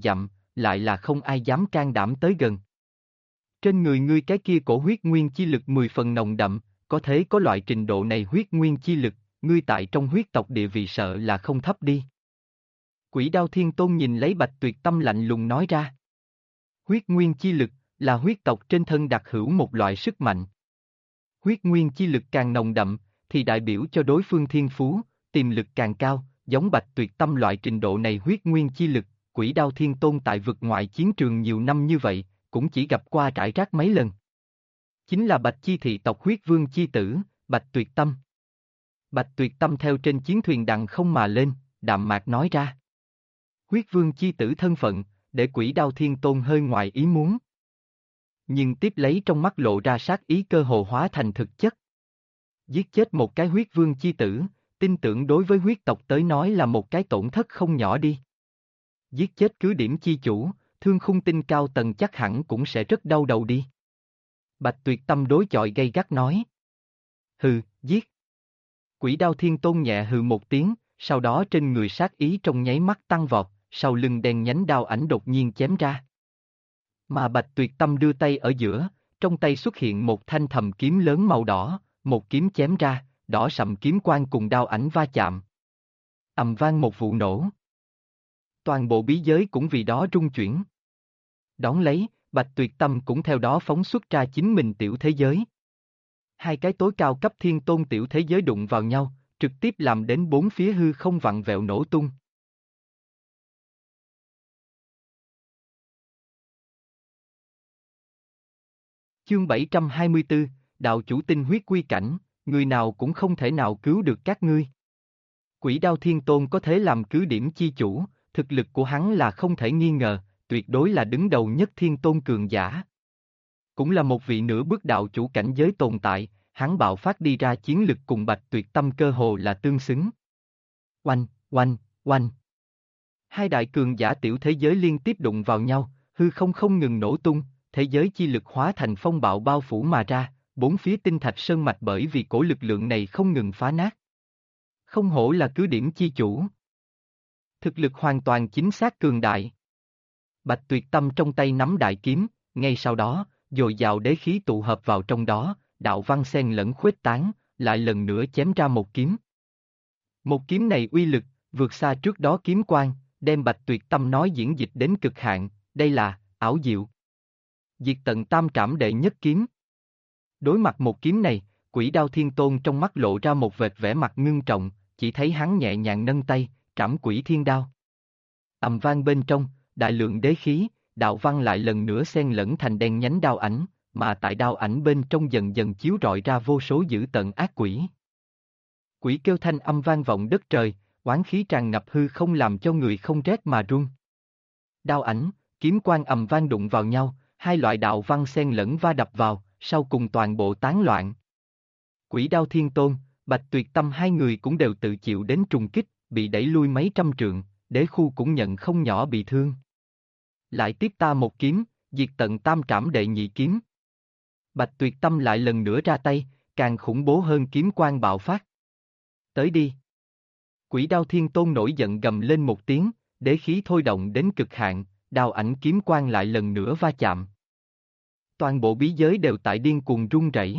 lại là không ai dám can đảm tới gần. Trên người ngươi cái kia cổ huyết nguyên chi lực 10 phần nồng đậm, có thế có loại trình độ này huyết nguyên chi lực, ngươi tại trong huyết tộc địa vị sợ là không thấp đi. Quỷ Đao Thiên Tôn nhìn lấy Bạch Tuyệt Tâm lạnh lùng nói ra. Huyết nguyên chi lực, là huyết tộc trên thân đặc hữu một loại sức mạnh. Huyết nguyên chi lực càng nồng đậm, thì đại biểu cho đối phương thiên phú, tiềm lực càng cao, giống Bạch Tuyệt Tâm loại trình độ này huyết nguyên chi lực, Quỷ Đao Thiên Tôn tại vực ngoại chiến trường nhiều năm như vậy, cũng chỉ gặp qua trải rác mấy lần. Chính là Bạch Chi thị tộc huyết vương chi tử, Bạch Tuyệt Tâm. Bạch Tuyệt Tâm theo trên chiến thuyền đằng không mà lên, đạm mạc nói ra. Huyết vương chi tử thân phận, để Quỷ Đao Thiên Tôn hơi ngoài ý muốn. Nhưng tiếp lấy trong mắt lộ ra sát ý cơ hồ hóa thành thực chất. Giết chết một cái huyết vương chi tử, tin tưởng đối với huyết tộc tới nói là một cái tổn thất không nhỏ đi. Giết chết cứ điểm chi chủ, Thương Khung Tinh cao tầng chắc hẳn cũng sẽ rất đau đầu đi. Bạch Tuyệt Tâm đối chọi gay gắt nói. Hừ, giết. Quỷ Đao Thiên Tôn nhẹ hừ một tiếng, sau đó trên người sát ý trong nháy mắt tăng vọt, sau lưng đen nhánh đao ảnh đột nhiên chém ra. Mà Bạch Tuyệt Tâm đưa tay ở giữa, trong tay xuất hiện một thanh thầm kiếm lớn màu đỏ, một kiếm chém ra, đỏ sậm kiếm quang cùng đao ảnh va chạm. Ầm vang một vụ nổ. Toàn bộ bí giới cũng vì đó rung chuyển. Đón lấy, Bạch Tuyệt Tâm cũng theo đó phóng xuất ra chính mình tiểu thế giới. Hai cái tối cao cấp thiên tôn tiểu thế giới đụng vào nhau, trực tiếp làm đến bốn phía hư không vặn vẹo nổ tung. Chương 724, Đạo chủ tinh huyết quy cảnh, người nào cũng không thể nào cứu được các ngươi. Quỷ Đao Thiên Tôn có thể làm cứ điểm chi chủ, thực lực của hắn là không thể nghi ngờ, tuyệt đối là đứng đầu nhất thiên tôn cường giả. Cũng là một vị nửa bước đạo chủ cảnh giới tồn tại, hắn bạo phát đi ra chiến lực cùng Bạch Tuyệt Tâm cơ hồ là tương xứng. Oanh, oanh, oanh. Hai đại cường giả tiểu thế giới liên tiếp đụng vào nhau, hư không ngừng nổ tung, thế giới chi lực hóa thành phong bạo bao phủ mà ra, bốn phía tinh thạch sơn mạch bởi vì cổ lực lượng này không ngừng phá nát. Không hổ là cứ điểm chi chủ. Thực lực hoàn toàn chính xác cường đại. Bạch Tuyệt Tâm trong tay nắm đại kiếm, ngay sau đó, dồi dào đế khí tụ hợp vào trong đó, đạo văn xen lẫn khuếch tán, lại lần nữa chém ra một kiếm. Một kiếm này uy lực, vượt xa trước đó kiếm quang, đem Bạch Tuyệt Tâm nói diễn dịch đến cực hạn, đây là, ảo diệu. Diệt tận tam trảm đệ nhất kiếm. Đối mặt một kiếm này, Quỷ Đao Thiên Tôn trong mắt lộ ra một vệt vẻ mặt ngưng trọng, chỉ thấy hắn nhẹ nhàng nâng tay, trảm quỷ thiên đao. Ầm vang bên trong, đại lượng đế khí, đạo văn lại lần nữa xen lẫn thành đen nhánh đao ảnh, mà tại đao ảnh bên trong dần dần chiếu rọi ra vô số dữ tận ác quỷ. Quỷ kêu thanh âm vang vọng đất trời, oán khí tràn ngập hư không làm cho người không rét mà run. Đao ảnh, kiếm quang ầm vang đụng vào nhau, hai loại đạo văn xen lẫn va đập vào, sau cùng toàn bộ tán loạn. Quỷ Đao Thiên Tôn, Bạch Tuyệt Tâm hai người cũng đều tự chịu đến trùng kích, bị đẩy lui mấy trăm trượng, đế khu cũng nhận không nhỏ bị thương. Lại tiếp ta một kiếm, diệt tận tam trảm đệ nhị kiếm. Bạch Tuyệt Tâm lại lần nữa ra tay, càng khủng bố hơn kiếm quang bạo phát. Tới đi. Quỷ Đao Thiên Tôn nổi giận gầm lên một tiếng, đế khí thôi động đến cực hạn, đao ảnh kiếm quang lại lần nữa va chạm. Toàn bộ bí giới đều tại điên cuồng rung rẩy.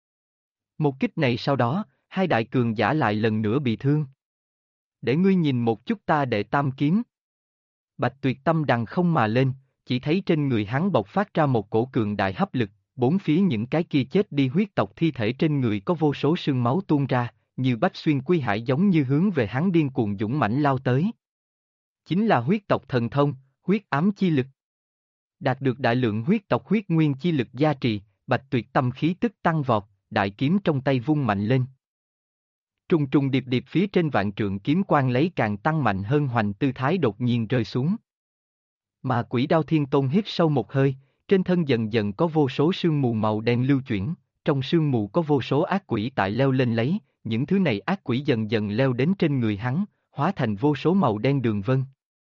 Một kích này sau đó, hai đại cường giả lại lần nữa bị thương. Để ngươi nhìn một chút ta đệ tam kiếm. Bạch Tuyệt Tâm đằng không mà lên, chỉ thấy trên người hắn bộc phát ra một cổ cường đại hấp lực, bốn phía những cái kia chết đi huyết tộc thi thể trên người có vô số sương máu tuôn ra, như bách xuyên quy hải giống như hướng về hắn điên cuồng dũng mãnh lao tới. Chính là huyết tộc thần thông, huyết ám chi lực. Đạt được đại lượng huyết tộc huyết nguyên chi lực gia trì, Bạch Tuyệt Tâm khí tức tăng vọt, đại kiếm trong tay vung mạnh lên. Trùng trùng điệp điệp phía trên vạn trượng kiếm quang lấy càng tăng mạnh hơn hoành tư thái đột nhiên rơi xuống. Mà Quỷ Đao Thiên Tôn hít sâu một hơi, trên thân dần dần có vô số sương mù màu đen lưu chuyển, trong sương mù có vô số ác quỷ tại leo lên lấy, những thứ này ác quỷ dần dần leo đến trên người hắn, hóa thành vô số màu đen đường vân.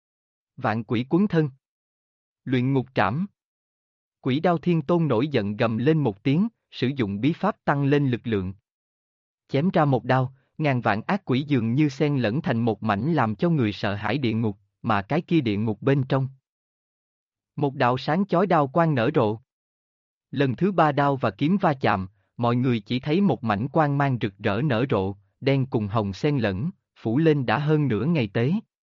Vạn quỷ cuốn thân. Luyện ngục trảm. Quỷ Đao Thiên Tôn nổi giận gầm lên một tiếng, sử dụng bí pháp tăng lên lực lượng. Chém ra một đao, ngàn vạn ác quỷ dường như xen lẫn thành một mảnh làm cho người sợ hãi địa ngục, mà cái kia địa ngục bên trong. Một đạo sáng chói đao quang nở rộ. Lần thứ ba đao và kiếm va chạm, mọi người chỉ thấy một mảnh quang mang rực rỡ nở rộ, đen cùng hồng xen lẫn, phủ lên đã hơn nửa ngày tế.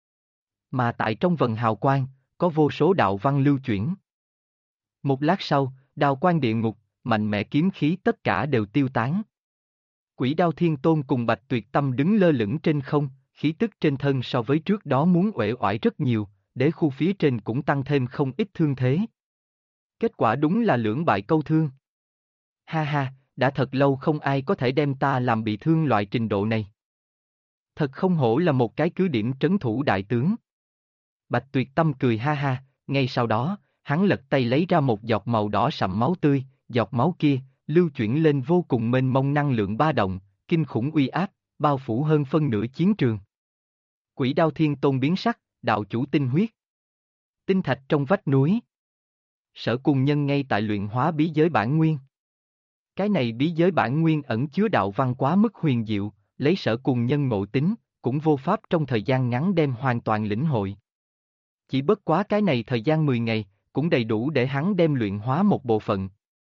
Mà tại trong vần hào quang, có vô số đạo văn lưu chuyển. Một lát sau, đao quang địa ngục, mạnh mẽ kiếm khí tất cả đều tiêu tán. Quỷ Đao Thiên Tôn cùng Bạch Tuyệt Tâm đứng lơ lửng trên không, khí tức trên thân so với trước đó muốn uể oải rất nhiều, đế khu phía trên cũng tăng thêm không ít thương thế. Kết quả đúng là lưỡng bại câu thương. Ha ha, đã thật lâu không ai có thể đem ta làm bị thương loại trình độ này. Thật không hổ là một cái cứ điểm trấn thủ đại tướng. Bạch Tuyệt Tâm cười ha ha, ngay sau đó, hắn lật tay lấy ra một giọt màu đỏ sậm máu tươi, giọt máu kia, lưu chuyển lên vô cùng mênh mông năng lượng ba động, kinh khủng uy áp, bao phủ hơn phân nửa chiến trường. Quỷ Đao Thiên Tôn biến sắc, đạo chủ tinh huyết. Tinh thạch trong vách núi. Sở Cùng Nhân ngay tại luyện hóa bí giới bản nguyên. Cái này bí giới bản nguyên ẩn chứa đạo văn quá mức huyền diệu, lấy Sở Cùng Nhân ngộ tính, cũng vô pháp trong thời gian ngắn đem hoàn toàn lĩnh hội. Chỉ bất quá cái này thời gian 10 ngày, cũng đầy đủ để hắn đem luyện hóa một bộ phận.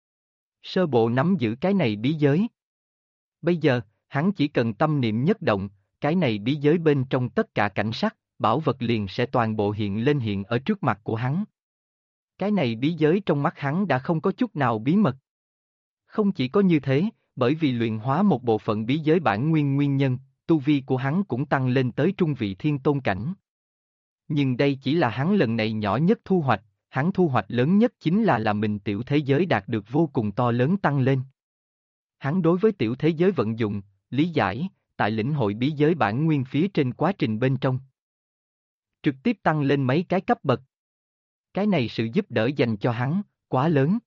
Sơ bộ nắm giữ cái này bí giới. Bây giờ, hắn chỉ cần tâm niệm nhất động, cái này bí giới bên trong tất cả cảnh sắc, bảo vật liền sẽ toàn bộ hiện ở trước mặt của hắn. Cái này bí giới trong mắt hắn đã không có chút nào bí mật. Không chỉ có như thế, bởi vì luyện hóa một bộ phận bí giới bản nguyên nguyên nhân, tu vi của hắn cũng tăng lên tới trung vị thiên tôn cảnh. Nhưng đây chỉ là hắn lần này nhỏ nhất thu hoạch, hắn thu hoạch lớn nhất chính là mình tiểu thế giới đạt được vô cùng to lớn tăng lên. Hắn đối với tiểu thế giới vận dụng, lý giải, tại lĩnh hội bí giới bản nguyên phía trên quá trình bên trong. Trực tiếp tăng lên mấy cái cấp bậc. Cái này sự giúp đỡ dành cho hắn, quá lớn.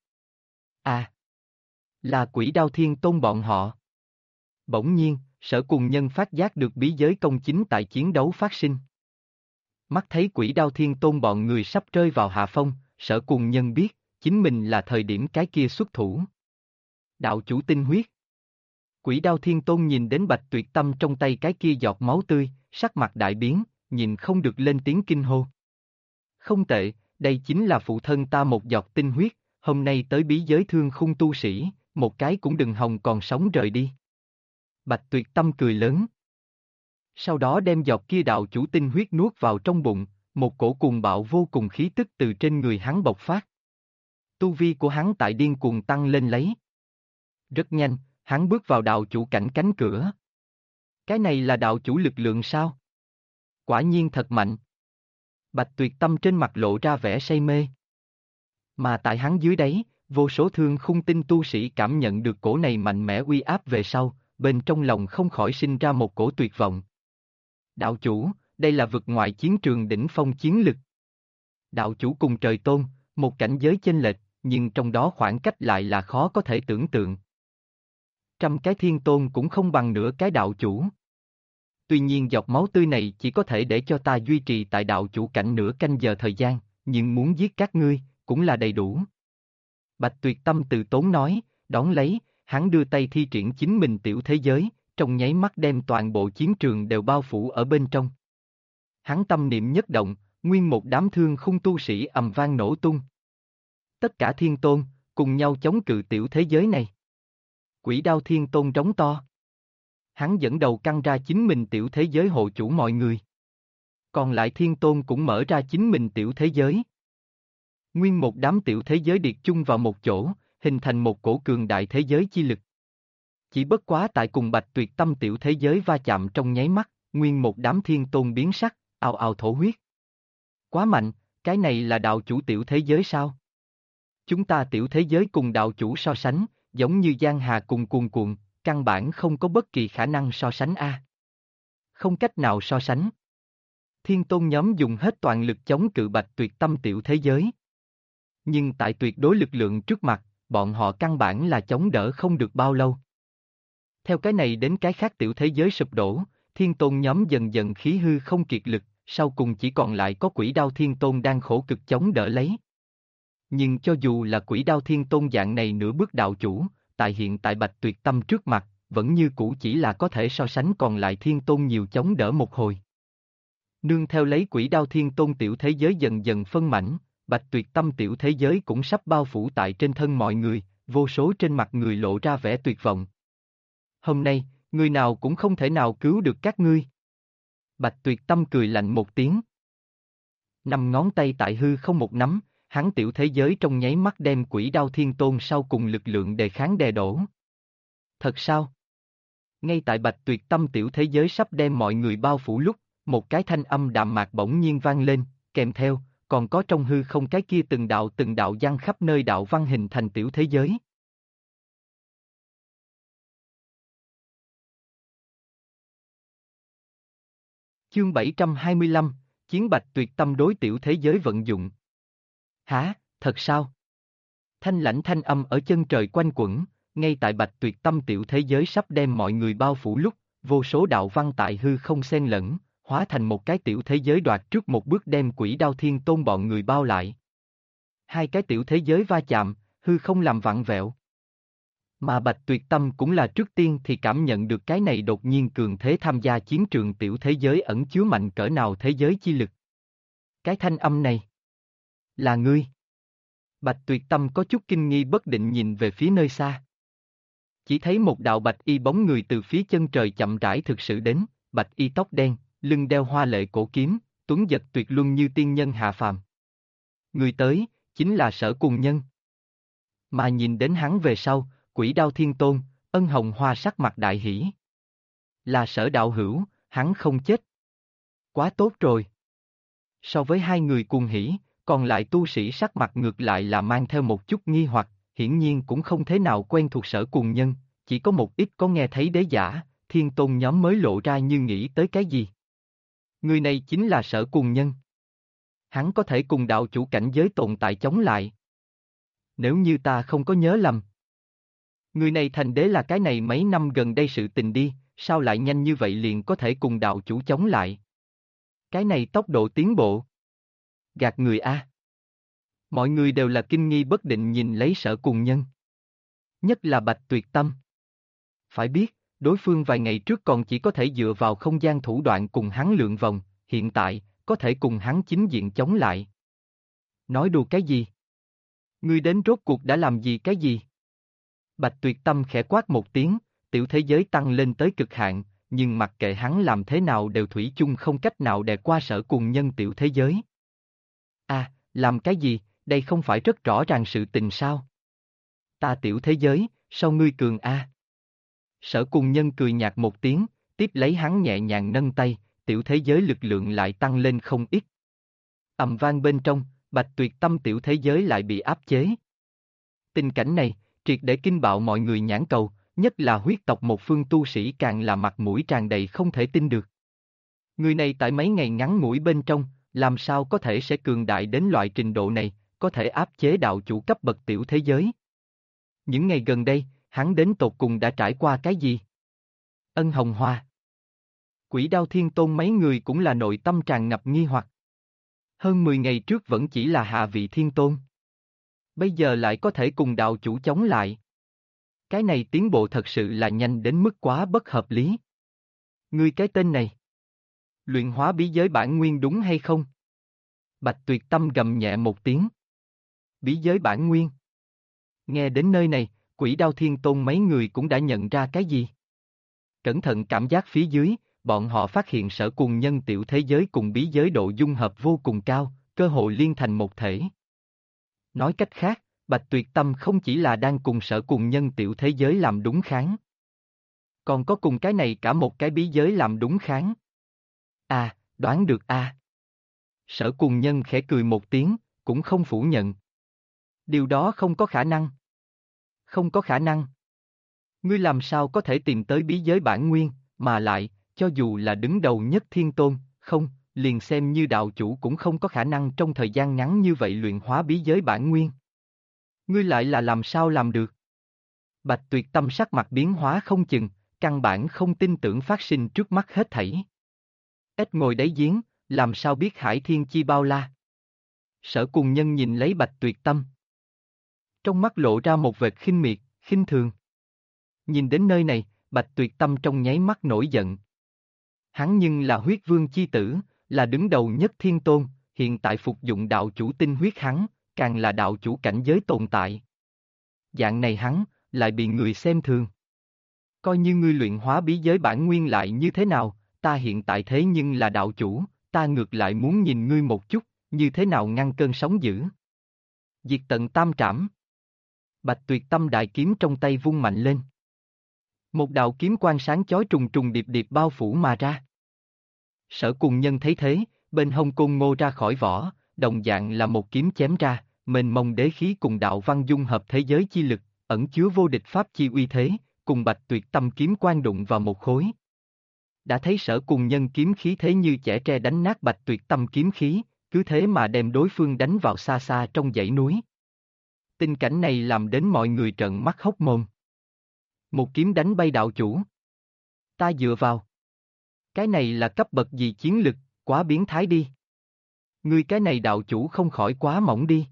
À, là Quỷ Đao Thiên Tôn bọn họ. Bỗng nhiên, Sở Cùng Nhân phát giác được bí giới công chính tại chiến đấu phát sinh. Mắt thấy Quỷ Đao Thiên Tôn bọn người sắp rơi vào hạ phong, Sở Cùng Nhân biết, chính mình là thời điểm cái kia xuất thủ. Đạo chủ tinh huyết. Quỷ Đao Thiên Tôn nhìn đến Bạch Tuyệt Tâm trong tay cái kia giọt máu tươi, sắc mặt đại biến, nhìn không được lên tiếng kinh hô. Không tệ, đây chính là phụ thân ta một giọt tinh huyết, hôm nay tới bí giới thương khung tu sĩ, một cái cũng đừng hòng còn sống rời đi. Bạch Tuyệt Tâm cười lớn. Sau đó đem giọt kia đạo chủ tinh huyết nuốt vào trong bụng, một cổ cuồng bạo vô cùng khí tức từ trên người hắn bộc phát. Tu vi của hắn tại điên cuồng tăng lên lấy. Rất nhanh, hắn bước vào đạo chủ cảnh cánh cửa. Cái này là đạo chủ lực lượng sao? Quả nhiên thật mạnh. Bạch Tuyệt Tâm trên mặt lộ ra vẻ say mê. Mà tại hắn dưới đáy, vô số thương khung tinh tu sĩ cảm nhận được cổ này mạnh mẽ uy áp về sau, bên trong lòng không khỏi sinh ra một cổ tuyệt vọng. Đạo chủ, đây là vực ngoại chiến trường đỉnh phong chiến lực. Đạo chủ cùng trời tôn, một cảnh giới chênh lệch, nhưng trong đó khoảng cách lại là khó có thể tưởng tượng. Trăm cái thiên tôn cũng không bằng nửa cái đạo chủ. Tuy nhiên giọt máu tươi này chỉ có thể để cho ta duy trì tại đạo chủ cảnh nửa canh giờ thời gian, nhưng muốn giết các ngươi, cũng là đầy đủ. Bạch Tuyệt Tâm từ tốn nói, đón lấy, hắn đưa tay thi triển chính mình tiểu thế giới, trong nháy mắt đem toàn bộ chiến trường đều bao phủ ở bên trong. Hắn tâm niệm nhất động, nguyên một đám thương khung tu sĩ ầm vang nổ tung. Tất cả thiên tôn, cùng nhau chống cự tiểu thế giới này. Quỷ Đao Thiên Tôn trống to. Hắn dẫn đầu căng ra chính mình tiểu thế giới hộ chủ mọi người. Còn lại thiên tôn cũng mở ra chính mình tiểu thế giới. Nguyên một đám tiểu thế giới điệt chung vào một chỗ, hình thành một cổ cường đại thế giới chi lực. Chỉ bất quá tại cùng Bạch Tuyệt Tâm tiểu thế giới va chạm trong nháy mắt, nguyên một đám thiên tôn biến sắc, ào ào thổ huyết. Quá mạnh, cái này là đạo chủ tiểu thế giới sao? Chúng ta tiểu thế giới cùng đạo chủ so sánh, giống như giang hà cùng cuồn cuộn, căn bản không có bất kỳ khả năng so sánh a. Không cách nào so sánh. Thiên tôn nhóm dùng hết toàn lực chống cự Bạch Tuyệt Tâm tiểu thế giới. Nhưng tại tuyệt đối lực lượng trước mặt, bọn họ căn bản là chống đỡ không được bao lâu. Theo cái này đến cái khác tiểu thế giới sụp đổ, thiên tôn nhóm dần dần khí hư không kiệt lực, sau cùng chỉ còn lại có Quỷ Đao Thiên Tôn đang khổ cực chống đỡ lấy. Nhưng cho dù là Quỷ Đao Thiên Tôn dạng này nửa bước đạo chủ, tại hiện tại Bạch Tuyệt Tâm trước mặt, vẫn như cũ chỉ là có thể so sánh còn lại thiên tôn nhiều chống đỡ một hồi. Nương theo lấy Quỷ Đao Thiên Tôn tiểu thế giới dần dần phân mảnh, bạch tuyệt tâm tiểu thế giới cũng sắp bao phủ tại trên thân mọi người, vô số trên mặt người lộ ra vẻ tuyệt vọng. Hôm nay, người nào cũng không thể nào cứu được các ngươi. Bạch tuyệt tâm cười lạnh một tiếng. Năm ngón tay tại hư không một nắm, hắn tiểu thế giới trong nháy mắt đem quỷ đao thiên tôn sau cùng lực lượng đề kháng đè đổ. Thật sao? Ngay tại bạch tuyệt tâm tiểu thế giới sắp đem mọi người bao phủ lúc, một cái thanh âm đạm mạc bỗng nhiên vang lên, kèm theo, còn có trong hư không cái kia từng đạo giăng khắp nơi đạo văn hình thành tiểu thế giới. Chương 725, Chiến bạch tuyệt tâm đối tiểu thế giới vận dụng. Hả, thật sao? Thanh lãnh thanh âm ở chân trời quanh quẩn, ngay tại bạch tuyệt tâm tiểu thế giới sắp đem mọi người bao phủ lúc, vô số đạo văn tại hư không xen lẫn, hóa thành một cái tiểu thế giới đoạt trước một bước đem quỷ đao thiên tôn bọn người bao lại. Hai cái tiểu thế giới va chạm, hư không làm vặn vẹo. Mà bạch tuyệt tâm cũng là trước tiên thì cảm nhận được cái này đột nhiên cường thế tham gia chiến trường tiểu thế giới ẩn chứa mạnh cỡ nào thế giới chi lực. Cái thanh âm này là ngươi. Bạch tuyệt tâm có chút kinh nghi bất định nhìn về phía nơi xa. Chỉ thấy một đạo bạch y bóng người từ phía chân trời chậm rãi thực sự đến, bạch y tóc đen, lưng đeo hoa lệ cổ kiếm, tuấn giật tuyệt luân như tiên nhân hạ phàm. Người tới, chính là Sở Cùng Nhân. Mà nhìn đến hắn về sau, quỷ đao thiên tôn, Ân Hồng Hoa sắc mặt đại hỉ. Là Sở đạo hữu, hắn không chết. Quá tốt rồi. So với hai người cùng hỉ, còn lại tu sĩ sắc mặt ngược lại là mang theo một chút nghi hoặc, hiển nhiên cũng không thế nào quen thuộc Sở Cùng Nhân, chỉ có một ít có nghe thấy đế giả, thiên tôn nhóm mới lộ ra như nghĩ tới cái gì. Người này chính là Sở Cùng Nhân. Hắn có thể cùng đạo chủ cảnh giới tồn tại chống lại. Nếu như ta không có nhớ lầm. Người này thành đế là cái này mấy năm gần đây sự tình đi, sao lại nhanh như vậy liền có thể cùng đạo chủ chống lại. Cái này tốc độ tiến bộ. Gạt người a. Mọi người đều là kinh nghi bất định nhìn lấy Sở Cùng Nhân. Nhất là bạch tuyệt tâm. Phải biết, đối phương vài ngày trước còn chỉ có thể dựa vào không gian thủ đoạn cùng hắn lượn vòng, hiện tại, có thể cùng hắn chính diện chống lại. Nói đùa cái gì? Ngươi đến rốt cuộc đã làm gì cái gì? Bạch tuyệt tâm khẽ quát một tiếng, tiểu thế giới tăng lên tới cực hạn, nhưng mặc kệ hắn làm thế nào đều thủy chung không cách nào đè qua Sở Cùng Nhân tiểu thế giới. À, làm cái gì, đây không phải rất rõ ràng sự tình sao? Ta tiểu thế giới, sao ngươi cường a? Sở Cùng Nhân cười nhạt một tiếng, tiếp lấy hắn nhẹ nhàng nâng tay, tiểu thế giới lực lượng lại tăng lên không ít. Ầm vang bên trong, bạch tuyệt tâm tiểu thế giới lại bị áp chế. Tình cảnh này, triệt để kinh bạo mọi người nhãn cầu, nhất là huyết tộc một phương tu sĩ càng là mặt mũi tràn đầy không thể tin được. Người này tại mấy ngày ngắn ngủi bên trong, làm sao có thể sẽ cường đại đến loại trình độ này, có thể áp chế đạo chủ cấp bậc tiểu thế giới. Những ngày gần đây, hắn đến tột cùng đã trải qua cái gì? Ân Hồng Hoa. Quỷ đao thiên tôn mấy người cũng là nội tâm tràn ngập nghi hoặc. Hơn 10 ngày trước vẫn chỉ là hạ vị thiên tôn. Bây giờ lại có thể cùng đạo chủ chống lại. Cái này tiến bộ thật sự là nhanh đến mức quá bất hợp lý. Ngươi cái tên này. Luyện hóa bí giới bản nguyên đúng hay không? Bạch tuyệt tâm gầm nhẹ một tiếng. Bí giới bản nguyên. Nghe đến nơi này, quỷ đao thiên tôn mấy người cũng đã nhận ra cái gì. Cẩn thận cảm giác phía dưới, bọn họ phát hiện Sở Cùng Nhân tiểu thế giới cùng bí giới độ dung hợp vô cùng cao, cơ hội liên thành một thể. Nói cách khác, bạch tuyệt tâm không chỉ là đang cùng Sở Cùng Nhân tiểu thế giới làm đúng kháng. Còn có cùng cái này cả một cái bí giới làm đúng kháng. À, đoán được a. Sở Cùng Nhân khẽ cười một tiếng, cũng không phủ nhận. Điều đó không có khả năng. Không có khả năng. Ngươi làm sao có thể tìm tới bí giới bản nguyên, mà lại, cho dù là đứng đầu nhất thiên tôn, không, liền xem như đạo chủ cũng không có khả năng trong thời gian ngắn như vậy luyện hóa bí giới bản nguyên. Ngươi lại là làm sao làm được? Bạch tuyệt tâm sắc mặt biến hóa không chừng, căn bản không tin tưởng phát sinh trước mắt hết thảy. Ếch ngồi đáy giếng, làm sao biết hải thiên chi bao la? Sở Cùng Nhân nhìn lấy bạch tuyệt tâm. Trong mắt lộ ra một vệt khinh miệt, khinh thường. Nhìn đến nơi này, bạch tuyệt tâm trong nháy mắt nổi giận. Hắn nhưng là huyết vương chi tử, là đứng đầu nhất thiên tôn, hiện tại phục dụng đạo chủ tinh huyết hắn, càng là đạo chủ cảnh giới tồn tại. Dạng này hắn, lại bị người xem thường. Coi như ngươi luyện hóa bí giới bản nguyên lại như thế nào, ta hiện tại thế nhưng là đạo chủ, ta ngược lại muốn nhìn ngươi một chút, như thế nào ngăn cơn sóng dữ. Diệt tận tam trảm. Bạch Tuyệt Tâm đại kiếm trong tay vung mạnh lên. Một đạo kiếm quang sáng chói trùng trùng điệp điệp bao phủ mà ra. Sở Cùng Nhân thấy thế, bên hông côn ngô ra khỏi vỏ, đồng dạng là một kiếm chém ra, mênh mông đế khí cùng đạo văn dung hợp thế giới chi lực, ẩn chứa vô địch pháp chi uy thế, cùng Bạch Tuyệt Tâm kiếm quang đụng vào một khối. Đã thấy Sở Cùng Nhân kiếm khí thế như chẻ tre đánh nát Bạch Tuyệt Tâm kiếm khí, cứ thế mà đem đối phương đánh vào xa xa trong dãy núi. Tình cảnh này làm đến mọi người trợn mắt hốc mồm. Một kiếm đánh bay đạo chủ. Ta dựa vào. Cái này là cấp bậc gì chiến lực, quá biến thái đi. Ngươi cái này đạo chủ không khỏi quá mỏng đi.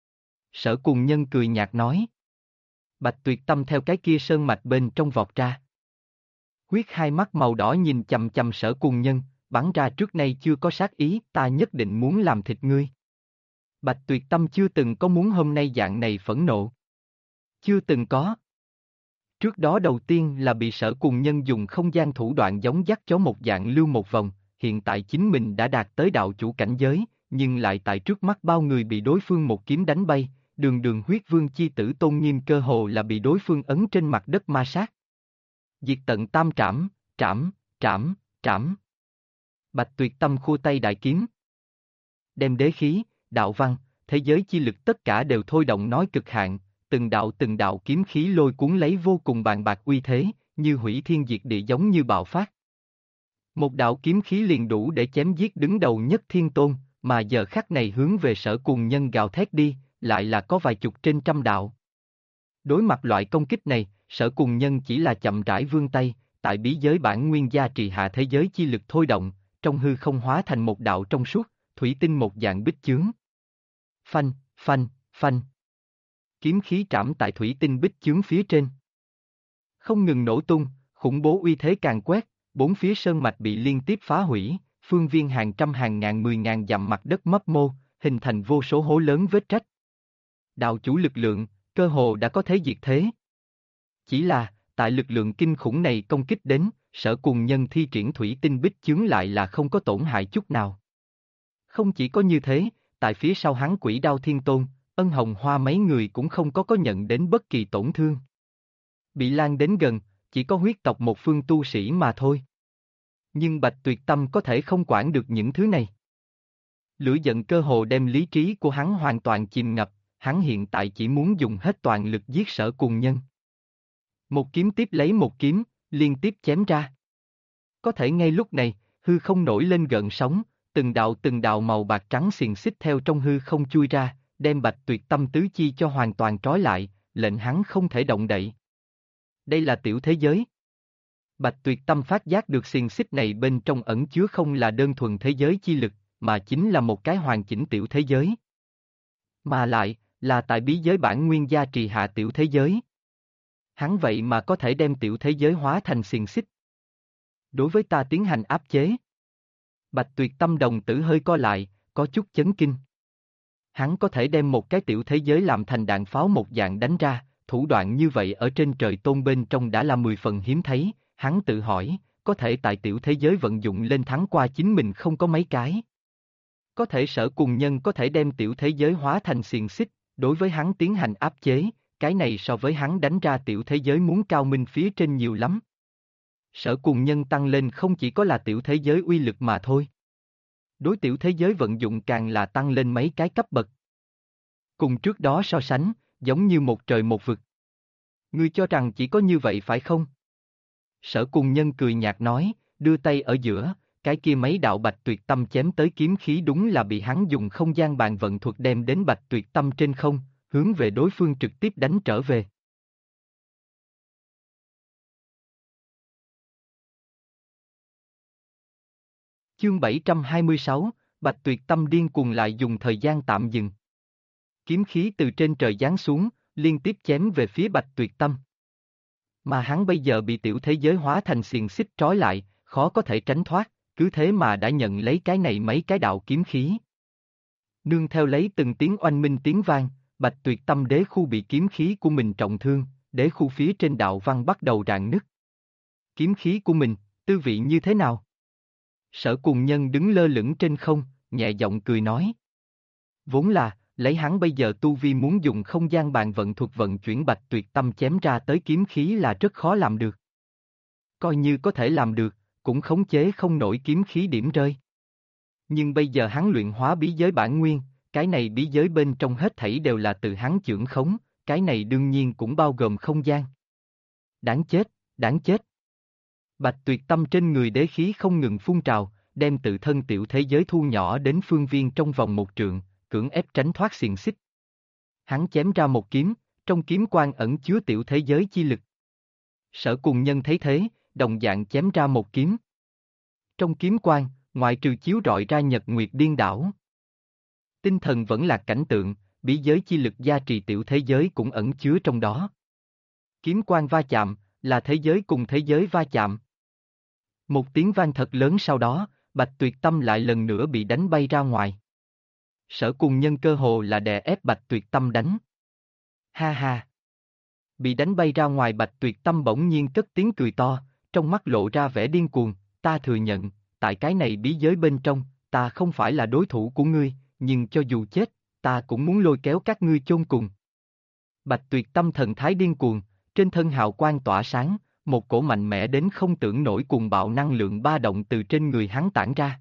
Sở Cùng Nhân cười nhạt nói. Bạch Tuyệt Tâm theo cái kia sơn mạch bên trong vọt ra. Huyết hai mắt màu đỏ nhìn chằm chằm Sở Cùng Nhân, bắn ra trước nay chưa có sát ý, ta nhất định muốn làm thịt ngươi. Bạch Tuyệt Tâm chưa từng có muốn hôm nay dạng này phẫn nộ. Chưa từng có. Trước đó đầu tiên là bị Sở Cùng Nhân dùng không gian thủ đoạn giống dắt chó một dạng lưu một vòng, hiện tại chính mình đã đạt tới đạo chủ cảnh giới, nhưng lại tại trước mắt bao người bị đối phương một kiếm đánh bay, đường đường huyết vương chi tử tôn nghiêm cơ hồ là bị đối phương ấn trên mặt đất ma sát. Diệt tận tam trảm, trảm, trảm, trảm. Bạch Tuyệt Tâm khua tay đại kiếm. Đem đế khí, đạo văn, thế giới chi lực tất cả đều thôi động nói cực hạn, từng đạo kiếm khí lôi cuốn lấy vô cùng bàn bạc uy thế, như hủy thiên diệt địa giống như bạo phát. Một đạo kiếm khí liền đủ để chém giết đứng đầu nhất thiên tôn, mà giờ khắc này hướng về Sở Cùng Nhân gào thét đi, lại là có vài chục trên trăm đạo. Đối mặt loại công kích này, Sở Cùng Nhân chỉ là chậm rãi vươn tay, tại bí giới bản nguyên gia trì hạ thế giới chi lực thôi động, trong hư không hóa thành một đạo trong suốt, thủy tinh một dạng bích chướng. Phanh, phanh, phanh. Kiếm khí trảm tại thủy tinh bích chướng phía trên. Không ngừng nổ tung, khủng bố uy thế càng quét, bốn phía sơn mạch bị liên tiếp phá hủy, phương viên hàng trăm hàng ngàn 10.000 dặm mặt đất mấp mô, hình thành vô số hố lớn vết rách. Đạo chủ lực lượng, cơ hồ đã có thể diệt thế. Chỉ là, tại lực lượng kinh khủng này công kích đến, Sở Cùng Nhân thi triển thủy tinh bích chướng lại là không có tổn hại chút nào. Không chỉ có như thế, tại phía sau hắn Quỷ Đao Thiên Tôn, Ân Hồng Hoa mấy người cũng không có nhận đến bất kỳ tổn thương. Bị lan đến gần, chỉ có huyết tộc một phương tu sĩ mà thôi. Nhưng Bạch Tuyệt Tâm có thể không quản được những thứ này. Lửa giận cơ hồ đem lý trí của hắn hoàn toàn chìm ngập, hắn hiện tại chỉ muốn dùng hết toàn lực giết Sở Cùng Nhân. Một kiếm tiếp lấy một kiếm, liên tiếp chém ra. Có thể ngay lúc này, hư không nổi lên gợn sóng, từng đạo màu bạc trắng xiềng xích theo trong hư không chui ra, đem Bạch Tuyệt Tâm tứ chi cho hoàn toàn trói lại, lệnh hắn không thể động đậy. Đây là tiểu thế giới. Bạch Tuyệt Tâm phát giác được xiềng xích này bên trong ẩn chứa không là đơn thuần thế giới chi lực, mà chính là một cái hoàn chỉnh tiểu thế giới. Mà lại, là tại bí giới bản nguyên gia trì hạ tiểu thế giới. Hắn vậy mà có thể đem tiểu thế giới hóa thành xiềng xích. Đối với ta tiến hành áp chế. Bạch Tuyệt Tâm đồng tử hơi co lại, có chút chấn kinh. Hắn có thể đem một cái tiểu thế giới làm thành đạn pháo một dạng đánh ra, thủ đoạn như vậy ở trên trời tôn bên trong đã là 10 phần hiếm thấy, hắn tự hỏi, có thể tại tiểu thế giới vận dụng lên thắng qua chính mình không có mấy cái. Có thể Sở Cùng Nhân có thể đem tiểu thế giới hóa thành xiềng xích, đối với hắn tiến hành áp chế, cái này so với hắn đánh ra tiểu thế giới muốn cao minh phía trên nhiều lắm. Sở Cùng Nhân tăng lên không chỉ có là tiểu thế giới uy lực mà thôi. Đối tiểu thế giới vận dụng càng là tăng lên mấy cái cấp bậc. Cùng trước đó so sánh, giống như một trời một vực. Ngươi cho rằng chỉ có như vậy phải không? Sở Cùng Nhân cười nhạt nói, đưa tay ở giữa, cái kia mấy đạo Bạch Tuyệt Tâm chém tới kiếm khí đúng là bị hắn dùng không gian bàn vận thuật đem đến Bạch Tuyệt Tâm trên không, hướng về đối phương trực tiếp đánh trở về. Chương 726, Bạch Tuyệt Tâm điên cuồng lại dùng thời gian tạm dừng. Kiếm khí từ trên trời giáng xuống, liên tiếp chém về phía Bạch Tuyệt Tâm. Mà hắn bây giờ bị tiểu thế giới hóa thành xiềng xích trói lại, khó có thể tránh thoát, cứ thế mà đã nhận lấy cái này mấy cái đạo kiếm khí. Nương theo lấy từng tiếng oanh minh tiếng vang, Bạch Tuyệt Tâm đế khu bị kiếm khí của mình trọng thương, đế khu phía trên đạo văn bắt đầu rạn nứt. Kiếm khí của mình, tư vị như thế nào? Sở Cùng Nhân đứng lơ lửng trên không, nhẹ giọng cười nói. Vốn là, lấy hắn bây giờ tu vi muốn dùng không gian bàn vận thuật vận chuyển Bạch Tuyệt Tâm chém ra tới kiếm khí là rất khó làm được. Coi như có thể làm được, cũng khống chế không nổi kiếm khí điểm rơi. Nhưng bây giờ hắn luyện hóa bí giới bản nguyên, cái này bí giới bên trong hết thảy đều là từ hắn chưởng khống, cái này đương nhiên cũng bao gồm không gian. Đáng chết, đáng chết. Bạch Tuyệt Tâm trên người đế khí không ngừng phun trào, đem tự thân tiểu thế giới thu nhỏ đến phương viên trong vòng 1 trượng, cưỡng ép tránh thoát xiềng xích. Hắn chém ra một kiếm, trong kiếm quang ẩn chứa tiểu thế giới chi lực. Sở Cùng Nhân thấy thế, đồng dạng chém ra một kiếm. Trong kiếm quang, ngoại trừ chiếu rọi ra nhật nguyệt điên đảo. Tinh thần vẫn là cảnh tượng, bí giới chi lực gia trì tiểu thế giới cũng ẩn chứa trong đó. Kiếm quang va chạm, là thế giới cùng thế giới va chạm. Một tiếng vang thật lớn sau đó, Bạch Tuyệt Tâm lại lần nữa bị đánh bay ra ngoài. Sở Cùng Nhân cơ hồ là đè ép Bạch Tuyệt Tâm đánh. Ha ha! Bị đánh bay ra ngoài Bạch Tuyệt Tâm bỗng nhiên cất tiếng cười to, trong mắt lộ ra vẻ điên cuồng, ta thừa nhận, tại cái này bí giới bên trong, ta không phải là đối thủ của ngươi, nhưng cho dù chết, ta cũng muốn lôi kéo các ngươi chôn cùng. Bạch Tuyệt Tâm thần thái điên cuồng, trên thân hào quang tỏa sáng, một cổ mạnh mẽ đến không tưởng nổi cuồng bạo năng lượng ba động từ trên người hắn tản ra.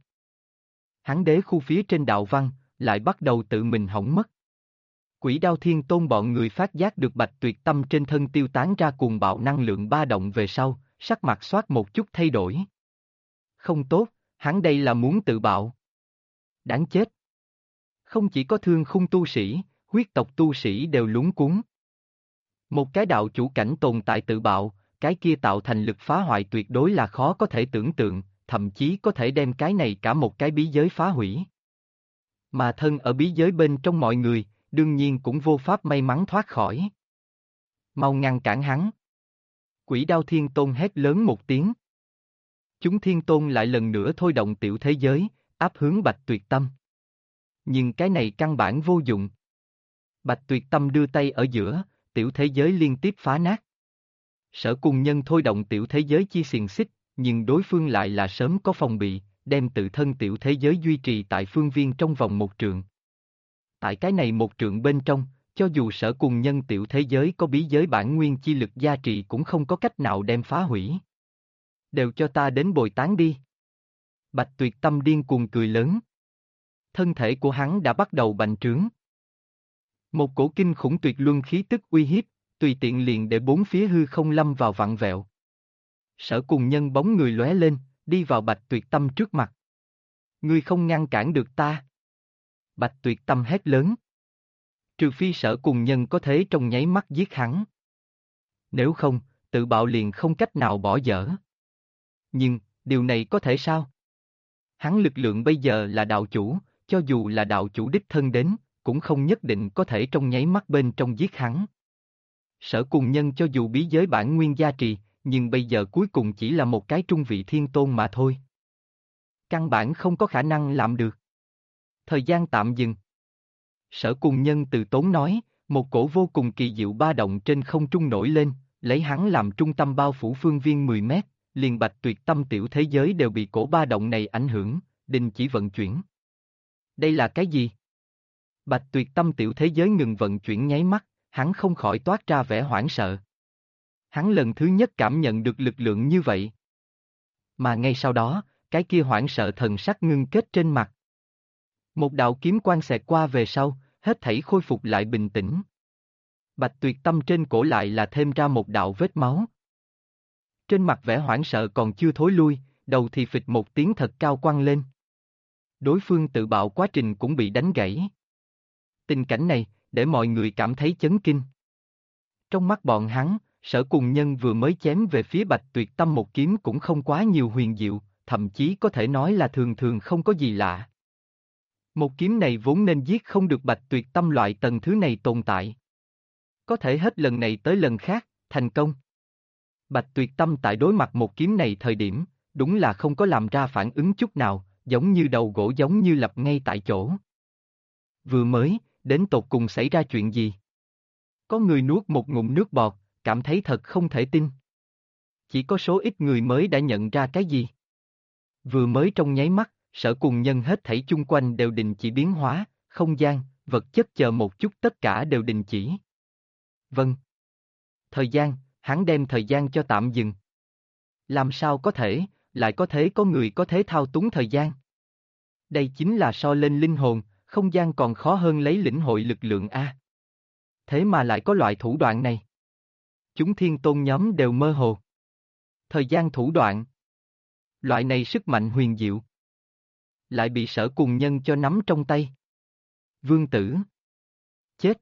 Hắn đế khu phía trên đạo văn, lại bắt đầu tự mình hỏng mất. Quỷ Đao Thiên Tôn bọn người phát giác được Bạch Tuyệt Tâm trên thân tiêu tán ra cuồng bạo năng lượng ba động về sau, sắc mặt xoát một chút thay đổi. Không tốt, hắn đây là muốn tự bạo. Đáng chết. Không chỉ có Thương Khung tu sĩ, huyết tộc tu sĩ đều luống cuống. Một cái đạo chủ cảnh tồn tại tự bạo, cái kia tạo thành lực phá hoại tuyệt đối là khó có thể tưởng tượng, thậm chí có thể đem cái này cả một cái bí giới phá hủy. Mà thân ở bí giới bên trong mọi người, đương nhiên cũng vô pháp may mắn thoát khỏi. Mau ngăn cản hắn. Quỷ Đao Thiên Tôn hét lớn một tiếng. Chúng Thiên Tôn lại lần nữa thôi động tiểu thế giới, áp hướng Bạch Tuyệt Tâm. Nhưng cái này căn bản vô dụng. Bạch Tuyệt Tâm đưa tay ở giữa, tiểu thế giới liên tiếp phá nát. Sở Cùng Nhân thôi động tiểu thế giới chi xiềng xích, nhưng đối phương lại là sớm có phòng bị, đem tự thân tiểu thế giới duy trì tại phương viên trong vòng 1 trượng. Tại cái này 1 trượng bên trong, cho dù Sở Cùng Nhân tiểu thế giới có bí giới bản nguyên chi lực gia trì cũng không có cách nào đem phá hủy. Đều cho ta đến bồi tán đi. Bạch Tuyệt Tâm điên cuồng cười lớn. Thân thể của hắn đã bắt đầu bành trướng. Một cổ kinh khủng tuyệt luân khí tức uy hiếp, tùy tiện liền để bốn phía hư không lâm vào vặn vẹo. Sở Cùng Nhân bóng người lóe lên, đi vào Bạch Tuyệt Tâm trước mặt. Ngươi không ngăn cản được ta. Bạch Tuyệt Tâm hét lớn. Trừ phi Sở Cùng Nhân có thế trong nháy mắt giết hắn. Nếu không, tự bạo liền không cách nào bỏ dở. Nhưng, điều này có thể sao? Hắn lực lượng bây giờ là đạo chủ, cho dù là đạo chủ đích thân đến, cũng không nhất định có thể trong nháy mắt bên trong giết hắn. Sở Cùng Nhân cho dù bí giới bản nguyên gia trì, nhưng bây giờ cuối cùng chỉ là một cái trung vị thiên tôn mà thôi. Căn bản không có khả năng làm được. Thời gian tạm dừng. Sở Cùng Nhân từ tốn nói, một cổ vô cùng kỳ diệu ba động trên không trung nổi lên, lấy hắn làm trung tâm bao phủ phương viên 10 mét, liền Bạch Tuyệt Tâm tiểu thế giới đều bị cổ ba động này ảnh hưởng, đình chỉ vận chuyển. Đây là cái gì? Bạch Tuyệt Tâm tiểu thế giới ngừng vận chuyển nháy mắt, hắn không khỏi toát ra vẻ hoảng sợ. Hắn lần thứ nhất cảm nhận được lực lượng như vậy. Mà ngay sau đó, cái kia hoảng sợ thần sắc ngưng kết trên mặt. Một đạo kiếm quang xẹt qua về sau, hết thảy khôi phục lại bình tĩnh. Bạch Tuyệt Tâm trên cổ lại là thêm ra một đạo vết máu. Trên mặt vẻ hoảng sợ còn chưa thối lui, đầu thì phịch một tiếng thật cao quăng lên. Đối phương tự bạo quá trình cũng bị đánh gãy. Tình cảnh này, để mọi người cảm thấy chấn kinh. Trong mắt bọn hắn, Sở Cùng Nhân vừa mới chém về phía Bạch Tuyệt Tâm một kiếm cũng không quá nhiều huyền diệu, thậm chí có thể nói là thường thường không có gì lạ. Một kiếm này vốn nên giết không được Bạch Tuyệt Tâm loại tầng thứ này tồn tại. Có thể hết lần này tới lần khác, thành công. Bạch Tuyệt Tâm tại đối mặt một kiếm này thời điểm, đúng là không có làm ra phản ứng chút nào, giống như đầu gỗ giống như lập ngay tại chỗ. Vừa mới, đến tột cùng xảy ra chuyện gì? Có người nuốt một ngụm nước bọt, cảm thấy thật không thể tin. Chỉ có số ít người mới đã nhận ra cái gì. Vừa mới trong nháy mắt, Sở Cùng Nhân hết thảy chung quanh đều đình chỉ biến hóa, không gian, vật chất chờ một chút tất cả đều đình chỉ. Vâng. Thời gian, hắn đem thời gian cho tạm dừng. Làm sao có thể, lại có thể có người có thể thao túng thời gian? Đây chính là so lên linh hồn, không gian còn khó hơn lấy lĩnh hội lực lượng A. Thế mà lại có loại thủ đoạn này. Chúng thiên tôn nhóm đều mơ hồ. Thời gian thủ đoạn. Loại này sức mạnh huyền diệu. Lại bị Sở Cùng Nhân cho nắm trong tay. Vương tử. Chết.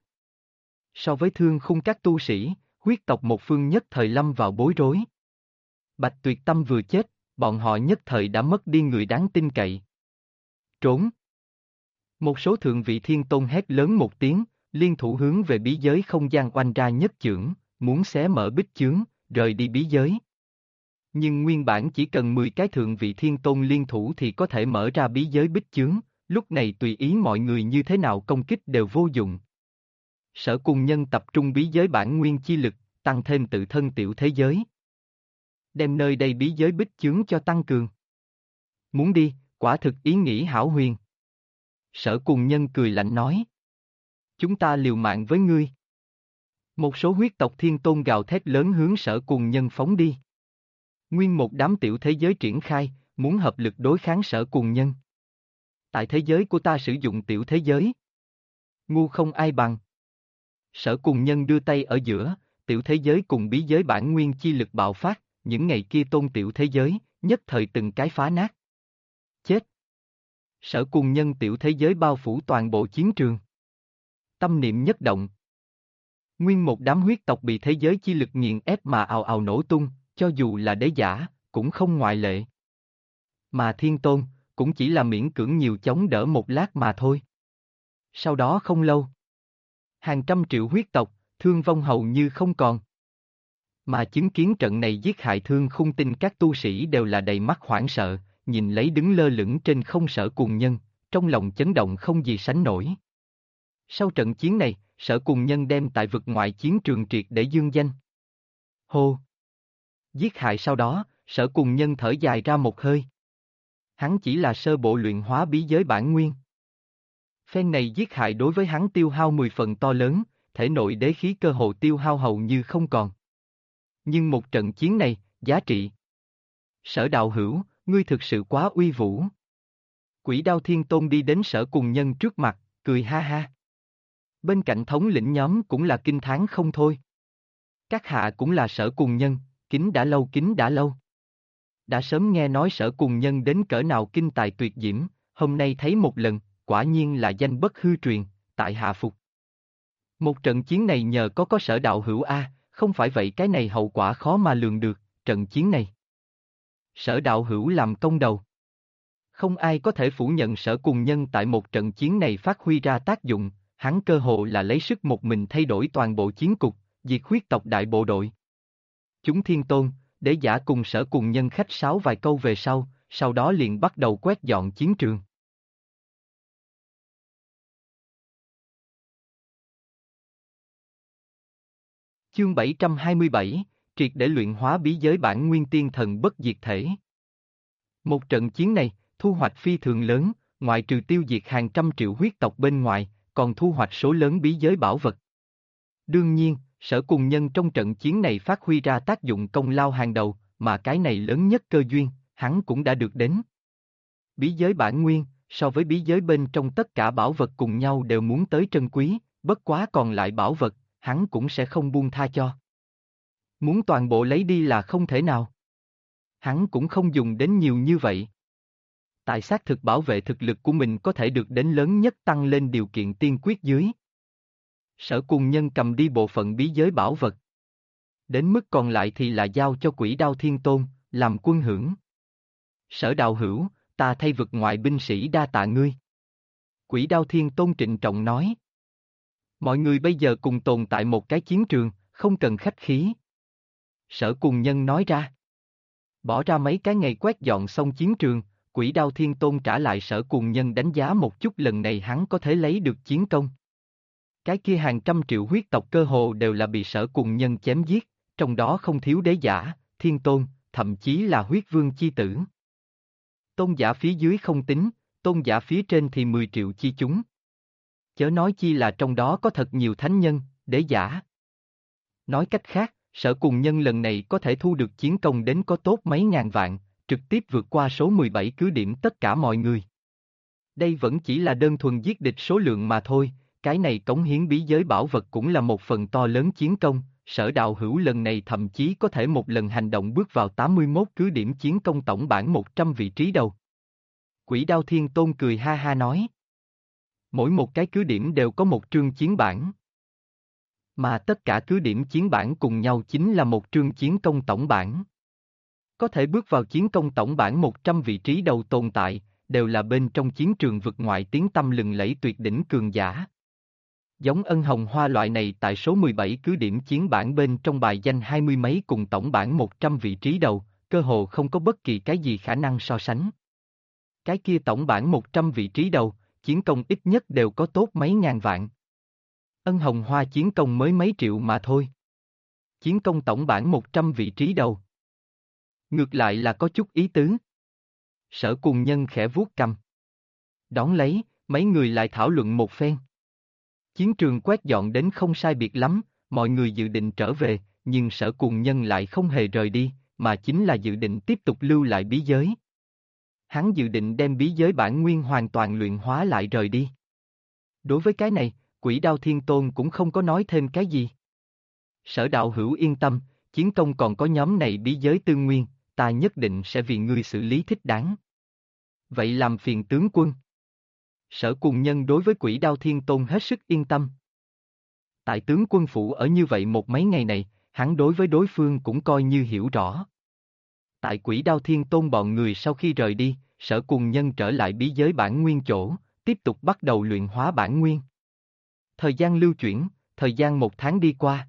So với thương khung các tu sĩ, huyết tộc một phương nhất thời lâm vào bối rối. Bạch Tuyệt Tâm vừa chết, bọn họ nhất thời đã mất đi người đáng tin cậy. Trốn. Một số thượng vị thiên tôn hét lớn một tiếng, liên thủ hướng về bí giới không gian oanh ra nhất chưởng, muốn xé mở bích chướng, rời đi bí giới. Nhưng nguyên bản chỉ cần 10 cái thượng vị thiên tôn liên thủ thì có thể mở ra bí giới bích chướng, lúc này tùy ý mọi người như thế nào công kích đều vô dụng. Sở Cùng Nhân tập trung bí giới bản nguyên chi lực, tăng thêm tự thân tiểu thế giới. Đem nơi đây bí giới bích chướng cho tăng cường. Muốn đi, quả thực ý nghĩ hão huyền. Sở Cùng Nhân cười lạnh nói. Chúng ta liều mạng với ngươi. Một số huyết tộc thiên tôn gào thét lớn hướng Sở Cùng Nhân phóng đi. Nguyên một đám tiểu thế giới triển khai, muốn hợp lực đối kháng Sở Cùng Nhân. Tại thế giới của ta sử dụng tiểu thế giới. Ngu không ai bằng. Sở Cùng Nhân đưa tay ở giữa, tiểu thế giới cùng bí giới bản nguyên chi lực bạo phát, những ngày kia tôn tiểu thế giới, nhất thời từng cái phá nát. Chết! Sở Cùng Nhân tiểu thế giới bao phủ toàn bộ chiến trường. Tâm niệm nhất động. Nguyên một đám huyết tộc bị thế giới chi lực nghiền ép mà ào ào nổ tung, cho dù là đế giả, cũng không ngoại lệ. Mà thiên tôn, cũng chỉ là miễn cưỡng nhiều chống đỡ một lát mà thôi. Sau đó không lâu. Hàng trăm triệu huyết tộc, thương vong hầu như không còn. Mà chứng kiến trận này giết hại thương khung tinh các tu sĩ đều là đầy mắt hoảng sợ, nhìn lấy đứng lơ lửng trên không Sở Cùng Nhân, trong lòng chấn động không gì sánh nổi. Sau trận chiến này, Sở Cùng Nhân đem tại vực ngoại chiến trường triệt để dương danh. Hô! Giết hại sau đó, Sở Cùng Nhân thở dài ra một hơi. Hắn chỉ là sơ bộ luyện hóa bí giới bản nguyên. Phen này giết hại đối với hắn tiêu hao 10 phần to lớn, thể nội đế khí cơ hồ tiêu hao hầu như không còn. Nhưng một trận chiến này, giá trị. Sở đạo hữu, ngươi thực sự quá uy vũ. Quỷ Đao Thiên Tôn đi đến Sở Cùng Nhân trước mặt, cười ha ha. Bên cạnh thống lĩnh nhóm cũng là kinh thán không thôi. Các hạ cũng là Sở Cùng Nhân, kính đã lâu. Đã sớm nghe nói Sở Cùng Nhân đến cỡ nào kinh tài tuyệt diễm, hôm nay thấy một lần, quả nhiên là danh bất hư truyền, tại hạ phục. Một trận chiến này nhờ có Sở đạo hữu A, không phải vậy cái này hậu quả khó mà lường được, trận chiến này. Sở đạo hữu làm công đầu. Không ai có thể phủ nhận Sở Cùng Nhân tại một trận chiến này phát huy ra tác dụng, hắn cơ hồ là lấy sức một mình thay đổi toàn bộ chiến cục, diệt huyết tộc đại bộ đội. Chúng thiên tôn, đế giả cùng Sở Cùng Nhân khách sáo vài câu về sau đó liền bắt đầu quét dọn chiến trường. Chương 727, triệt để luyện hóa bí giới bản nguyên tiên thần bất diệt thể. Một trận chiến này, thu hoạch phi thường lớn, ngoại trừ tiêu diệt hàng trăm triệu huyết tộc bên ngoài, còn thu hoạch số lớn bí giới bảo vật. Đương nhiên, Sở Cùng Nhân trong trận chiến này phát huy ra tác dụng công lao hàng đầu, mà cái này lớn nhất cơ duyên, hắn cũng đã được đến. Bí giới bản nguyên, so với bí giới bên trong tất cả bảo vật cùng nhau đều muốn tới trân quý, bất quá còn lại bảo vật, hắn cũng sẽ không buông tha cho. Muốn toàn bộ lấy đi là không thể nào. Hắn cũng không dùng đến nhiều như vậy. Tại xác thực bảo vệ thực lực của mình có thể được đến lớn nhất tăng lên điều kiện tiên quyết dưới. Sở Cùng Nhân cầm đi bộ phận bí giới bảo vật. Đến mức còn lại thì là giao cho Quỷ Đao Thiên Tôn, làm quân hưởng. Sở đạo hữu, ta thay vực ngoại binh sĩ đa tạ ngươi. Quỷ Đao Thiên Tôn trịnh trọng nói. Mọi người bây giờ cùng tồn tại một cái chiến trường, không cần khách khí. Sở Cùng Nhân nói ra. Bỏ ra mấy cái ngày quét dọn xong chiến trường, Quỷ Đao Thiên Tôn trả lại Sở Cuồng Nhân đánh giá một chút lần này hắn có thể lấy được chiến công. Cái kia hàng trăm triệu huyết tộc cơ hồ đều là bị Sở Cuồng Nhân chém giết, trong đó không thiếu đế giả, thiên tôn, thậm chí là huyết vương chi tử. Tôn giả phía dưới không tính, tôn giả phía trên thì 10 triệu chi chúng. Chớ nói chi là trong đó có thật nhiều thánh nhân, đế giả. Nói cách khác, Sở Cuồng Nhân lần này có thể thu được chiến công đến có tốt mấy ngàn vạn, trực tiếp vượt qua số 17 cứ điểm tất cả mọi người. Đây vẫn chỉ là đơn thuần giết địch số lượng mà thôi, cái này cống hiến bí giới bảo vật cũng là một phần to lớn chiến công, Sở đạo hữu lần này thậm chí có thể một lần hành động bước vào 81 cứ điểm chiến công tổng bảng 100 vị trí đầu. Quỷ Đao Thiên Tôn cười ha ha nói. Mỗi một cái cứ điểm đều có một trương chiến bản. Mà tất cả cứ điểm chiến bản cùng nhau chính là một trương chiến công tổng bản. Có thể bước vào chiến công tổng bản 100 vị trí đầu tồn tại, đều là bên trong chiến trường vực ngoại tiếng tăm lừng lẫy tuyệt đỉnh cường giả. Giống Ân Hồng Hoa loại này tại số 17 cứ điểm chiến bản bên trong bài danh 20 mấy cùng tổng bản 100 vị trí đầu, cơ hồ không có bất kỳ cái gì khả năng so sánh. Cái kia tổng bản 100 vị trí đầu, chiến công ít nhất đều có tốt mấy ngàn vạn. Ân Hồng Hoa chiến công mới mấy triệu mà thôi. Chiến công tổng bản 100 vị trí đầu. Ngược lại là có chút ý tứ. Sở Cuồng Nhân khẽ vuốt cằm. Đón lấy, mấy người lại thảo luận một phen. Chiến trường quét dọn đến không sai biệt lắm, mọi người dự định trở về, nhưng Sở Cuồng Nhân lại không hề rời đi, mà chính là dự định tiếp tục lưu lại bí giới. Hắn dự định đem bí giới bản nguyên hoàn toàn luyện hóa lại rời đi. Đối với cái này, Quỷ Đao Thiên Tôn cũng không có nói thêm cái gì. Sở đạo hữu yên tâm, chiến công còn có nhóm này bí giới tư nguyên, ta nhất định sẽ vì ngươi xử lý thích đáng. Vậy làm phiền tướng quân. Sở Cuồng Nhân đối với Quỷ Đao Thiên Tôn hết sức yên tâm. Tại tướng quân phủ ở như vậy một mấy ngày này, hắn đối với đối phương cũng coi như hiểu rõ. Tại Quỷ Đao Thiên Tôn bọn người sau khi rời đi, Sở Cuồng Nhân trở lại bí giới bản nguyên chỗ, tiếp tục bắt đầu luyện hóa bản nguyên. Thời gian lưu chuyển, thời gian 1 tháng đi qua.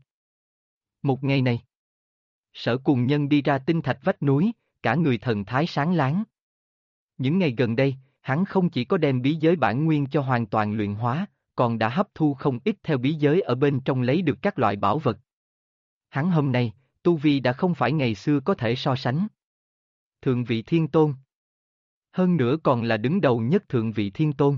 Một ngày này, Sở Cuồng Nhân đi ra tinh thạch vách núi, cả người thần thái sáng láng. Những ngày gần đây, hắn không chỉ có đem bí giới bản nguyên cho hoàn toàn luyện hóa, còn đã hấp thu không ít theo bí giới ở bên trong lấy được các loại bảo vật. Hắn hôm nay, tu vi đã không phải ngày xưa có thể so sánh. Thượng vị thiên tôn. Hơn nữa còn là đứng đầu nhất thượng vị thiên tôn.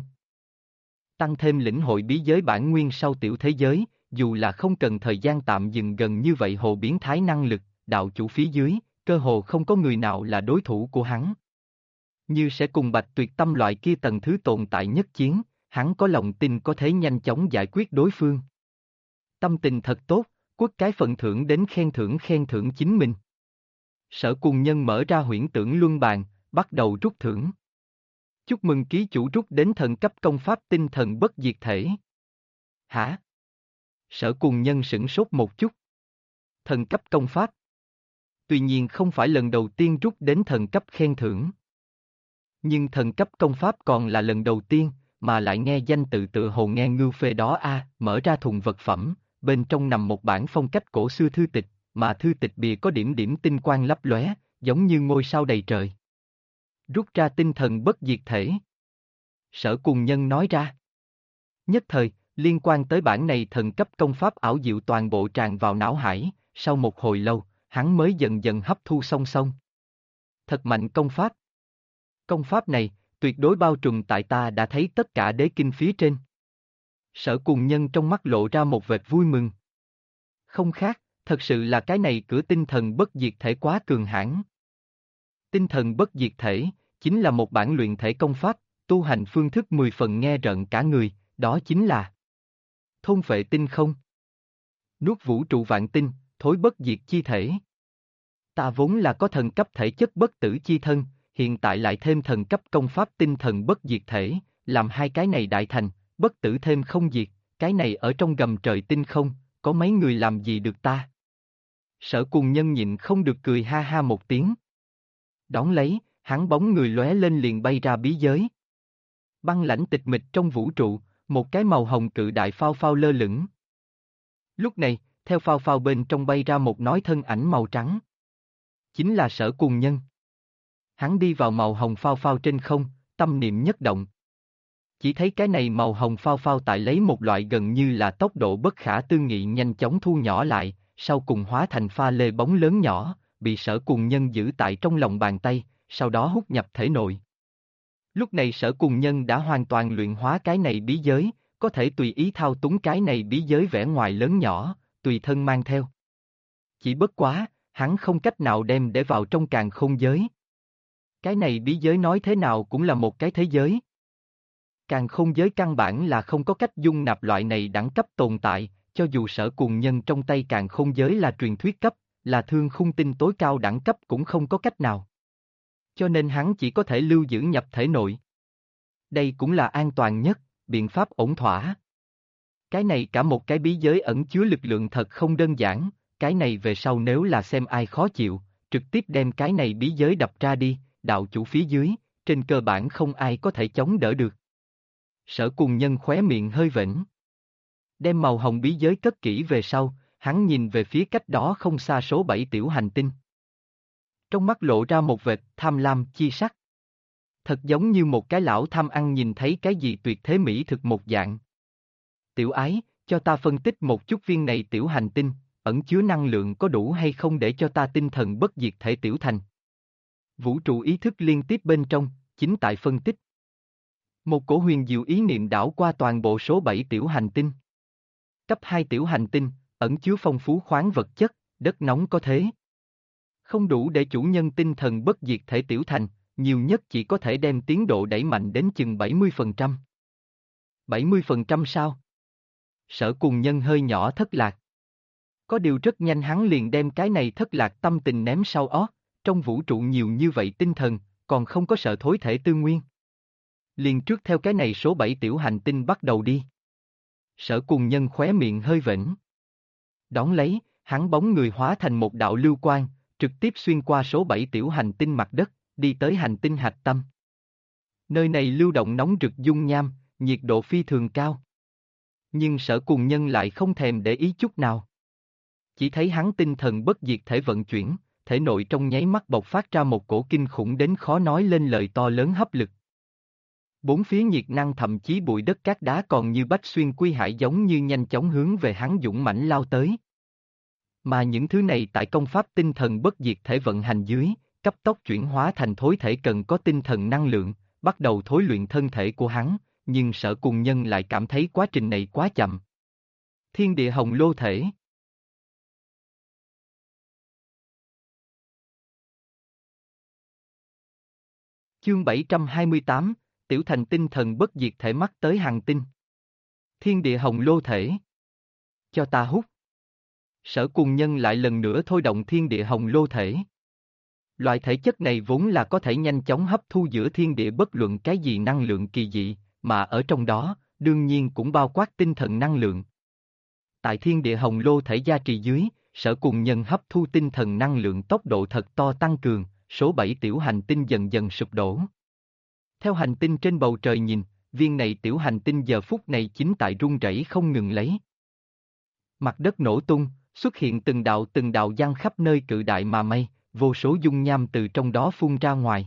Tăng thêm lĩnh hội bí giới bản nguyên sau tiểu thế giới, dù là không cần thời gian tạm dừng gần như vậy hồ biến thái năng lực, đạo chủ phía dưới, cơ hồ không có người nào là đối thủ của hắn. Như sẽ cùng Bạch Tuyệt Tâm loại kia tầng thứ tồn tại nhất chiến, hắn có lòng tin có thể nhanh chóng giải quyết đối phương. Tâm tình thật tốt, quất cái phần thưởng đến khen thưởng chính mình. Sở Cuồng Nhân mở ra huyễn tưởng luân bàn, bắt đầu rút thưởng. Chúc mừng ký chủ rút đến thần cấp công pháp tinh thần bất diệt thể. Hả? Sở Cuồng Nhân sửng sốt một chút. Thần cấp công pháp. Tuy nhiên không phải lần đầu tiên rút đến thần cấp khen thưởng. Nhưng thần cấp công pháp còn là lần đầu tiên, mà lại nghe danh tự tựa hồ nghe ngưu phê đó a. Mở ra thùng vật phẩm, bên trong nằm một bản phong cách cổ xưa thư tịch, mà thư tịch bìa có điểm điểm tinh quang lấp lóe, giống như ngôi sao đầy trời. Rút ra tinh thần bất diệt thể. Sở Cuồng Nhân nói ra. Nhất thời, liên quan tới bản này thần cấp công pháp ảo diệu toàn bộ tràn vào não hải, sau một hồi lâu, hắn mới dần dần hấp thu song song. Thật mạnh công pháp. Công pháp này, tuyệt đối bao trùm tại ta đã thấy tất cả đế kinh phía trên. Sở Cuồng Nhân trong mắt lộ ra một vệt vui mừng. Không khác, thật sự là cái này cửa tinh thần bất diệt thể quá cường hãn. Tinh thần bất diệt thể, chính là một bản luyện thể công pháp, tu hành phương thức 10 phần nghe rợn cả người, đó chính là thôn phệ tinh không. Nuốt vũ trụ vạn tinh, thối bất diệt chi thể. Ta vốn là có thần cấp thể chất bất tử chi thân, hiện tại lại thêm thần cấp công pháp tinh thần bất diệt thể, làm hai cái này đại thành, bất tử thêm không diệt, cái này ở trong gầm trời tinh không, có mấy người làm gì được ta. Sở Cuồng Nhân nhịn không được cười ha ha một tiếng. Đón lấy, hắn bóng người lóe lên liền bay ra bí giới. Băng lãnh tịch mịch trong vũ trụ, một cái màu hồng cự đại phao phao lơ lửng. Lúc này, theo phao phao bên trong bay ra một nói thân ảnh màu trắng. Chính là Sở Cuồng Nhân. Hắn đi vào màu hồng phao phao trên không, tâm niệm nhất động. Chỉ thấy cái này màu hồng phao phao tại lấy một loại gần như là tốc độ bất khả tư nghị nhanh chóng thu nhỏ lại, sau cùng hóa thành pha lê bóng lớn nhỏ, bị Sở Cùng Nhân giữ tại trong lòng bàn tay, sau đó hút nhập thể nội. Lúc này Sở Cùng Nhân đã hoàn toàn luyện hóa cái này bí giới, có thể tùy ý thao túng cái này bí giới vẻ ngoài lớn nhỏ, tùy thân mang theo. Chỉ bất quá, hắn không cách nào đem để vào trong càn khôn giới. Cái này bí giới nói thế nào cũng là một cái thế giới. Càn khôn giới căn bản là không có cách dung nạp loại này đẳng cấp tồn tại, cho dù Sở Cùng Nhân trong tay càn khôn giới là truyền thuyết cấp, là thương khung tinh tối cao đẳng cấp cũng không có cách nào. Cho nên hắn chỉ có thể lưu giữ nhập thể nội. Đây cũng là an toàn nhất, biện pháp ổn thỏa. Cái này cả một cái bí giới ẩn chứa lực lượng thật không đơn giản, cái này về sau nếu là xem ai khó chịu, trực tiếp đem cái này bí giới đập ra đi, đạo chủ phía dưới, trên cơ bản không ai có thể chống đỡ được. Sở Cùng Nhân khóe miệng hơi vểnh. Đem màu hồng bí giới cất kỹ về sau, hắn nhìn về phía cách đó không xa số 7 tiểu hành tinh. Trong mắt lộ ra một vệt tham lam chi sắc. Thật giống như một cái lão tham ăn nhìn thấy cái gì tuyệt thế mỹ thực một dạng. Tiểu ái, cho ta phân tích một chút viên này tiểu hành tinh, ẩn chứa năng lượng có đủ hay không để cho ta tinh thần bất diệt thể tiểu thành. Vũ trụ ý thức liên tiếp bên trong, chính tại phân tích. Một cổ huyền diệu ý niệm đảo qua toàn bộ số 7 tiểu hành tinh. Cấp 2 tiểu hành tinh, ẩn chứa phong phú khoáng vật chất, đất nóng có thế. Không đủ để chủ nhân tinh thần bất diệt thể tiểu thành, nhiều nhất chỉ có thể đem tiến độ đẩy mạnh đến chừng 70%. 70% sao? Sở Cùng Nhân hơi nhỏ thất lạc. Có điều rất nhanh hắn liền đem cái này thất lạc tâm tình ném sau ót, trong vũ trụ nhiều như vậy tinh thần, còn không có sợ thối thể tư nguyên. Liền trước theo cái này số 7 tiểu hành tinh bắt đầu đi. Sở Cùng Nhân khóe miệng hơi vểnh. Đón lấy, hắn bóng người hóa thành một đạo lưu quang, trực tiếp xuyên qua số 7 tiểu hành tinh mặt đất, đi tới hành tinh hạch tâm. Nơi này lưu động nóng rực dung nham, nhiệt độ phi thường cao. Nhưng Sở Cùng Nhân lại không thèm để ý chút nào. Chỉ thấy hắn tinh thần bất diệt thể vận chuyển, thể nội trong nháy mắt bộc phát ra một cổ kinh khủng đến khó nói lên lời to lớn hấp lực. Bốn phía nhiệt năng thậm chí bụi đất cát đá còn như bách xuyên quy hải giống như nhanh chóng hướng về hắn dũng mãnh lao tới. Mà những thứ này tại công pháp tinh thần bất diệt thể vận hành dưới, cấp tốc chuyển hóa thành thối thể cần có tinh thần năng lượng, bắt đầu thối luyện thân thể của hắn, nhưng Sở Cùng Nhân lại cảm thấy quá trình này quá chậm. Thiên địa hồng lô thể. Chương 728, Tiểu Thành tinh thần bất diệt thể mắt tới hàng tinh. Thiên địa hồng lô thể. Cho ta hút. Sở Cùng Nhân lại lần nữa thôi động thiên địa hồng lô thể. Loại thể chất này vốn là có thể nhanh chóng hấp thu giữa thiên địa bất luận cái gì năng lượng kỳ dị, mà ở trong đó, đương nhiên cũng bao quát tinh thần năng lượng. Tại thiên địa hồng lô thể gia trì dưới, Sở Cùng Nhân hấp thu tinh thần năng lượng tốc độ thật to tăng cường, số 7 tiểu hành tinh dần dần sụp đổ. Theo hành tinh trên bầu trời nhìn, viên này tiểu hành tinh giờ phút này chính tại rung rẩy không ngừng lấy. Mặt đất nổ tung, xuất hiện từng đạo giăng khắp nơi cự đại mà mây, vô số dung nham từ trong đó phun ra ngoài.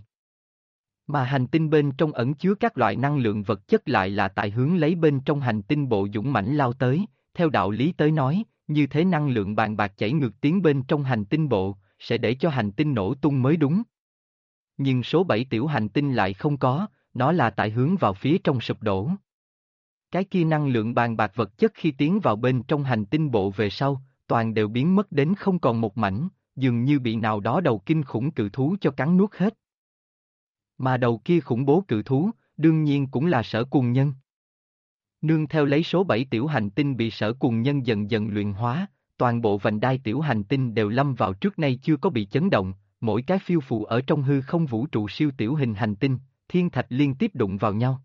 Mà hành tinh bên trong ẩn chứa các loại năng lượng vật chất lại là tại hướng lấy bên trong hành tinh bộ dũng mãnh lao tới, theo đạo lý tới nói, như thế năng lượng bàn bạc chảy ngược tiến bên trong hành tinh bộ, sẽ để cho hành tinh nổ tung mới đúng. Nhưng số 7 tiểu hành tinh lại không có, nó là tại hướng vào phía trong sụp đổ. Cái kia năng lượng bàn bạc vật chất khi tiến vào bên trong hành tinh bộ về sau, toàn đều biến mất đến không còn một mảnh, dường như bị nào đó đầu kinh khủng cự thú cho cắn nuốt hết. Mà đầu kia khủng bố cự thú, đương nhiên cũng là Sở Cùng Nhân. Nương theo lấy số 7 tiểu hành tinh bị Sở Cùng Nhân dần dần luyện hóa, toàn bộ vành đai tiểu hành tinh đều lâm vào trước nay chưa có bị chấn động, mỗi cái phiêu phù ở trong hư không vũ trụ siêu tiểu hình hành tinh, thiên thạch liên tiếp đụng vào nhau.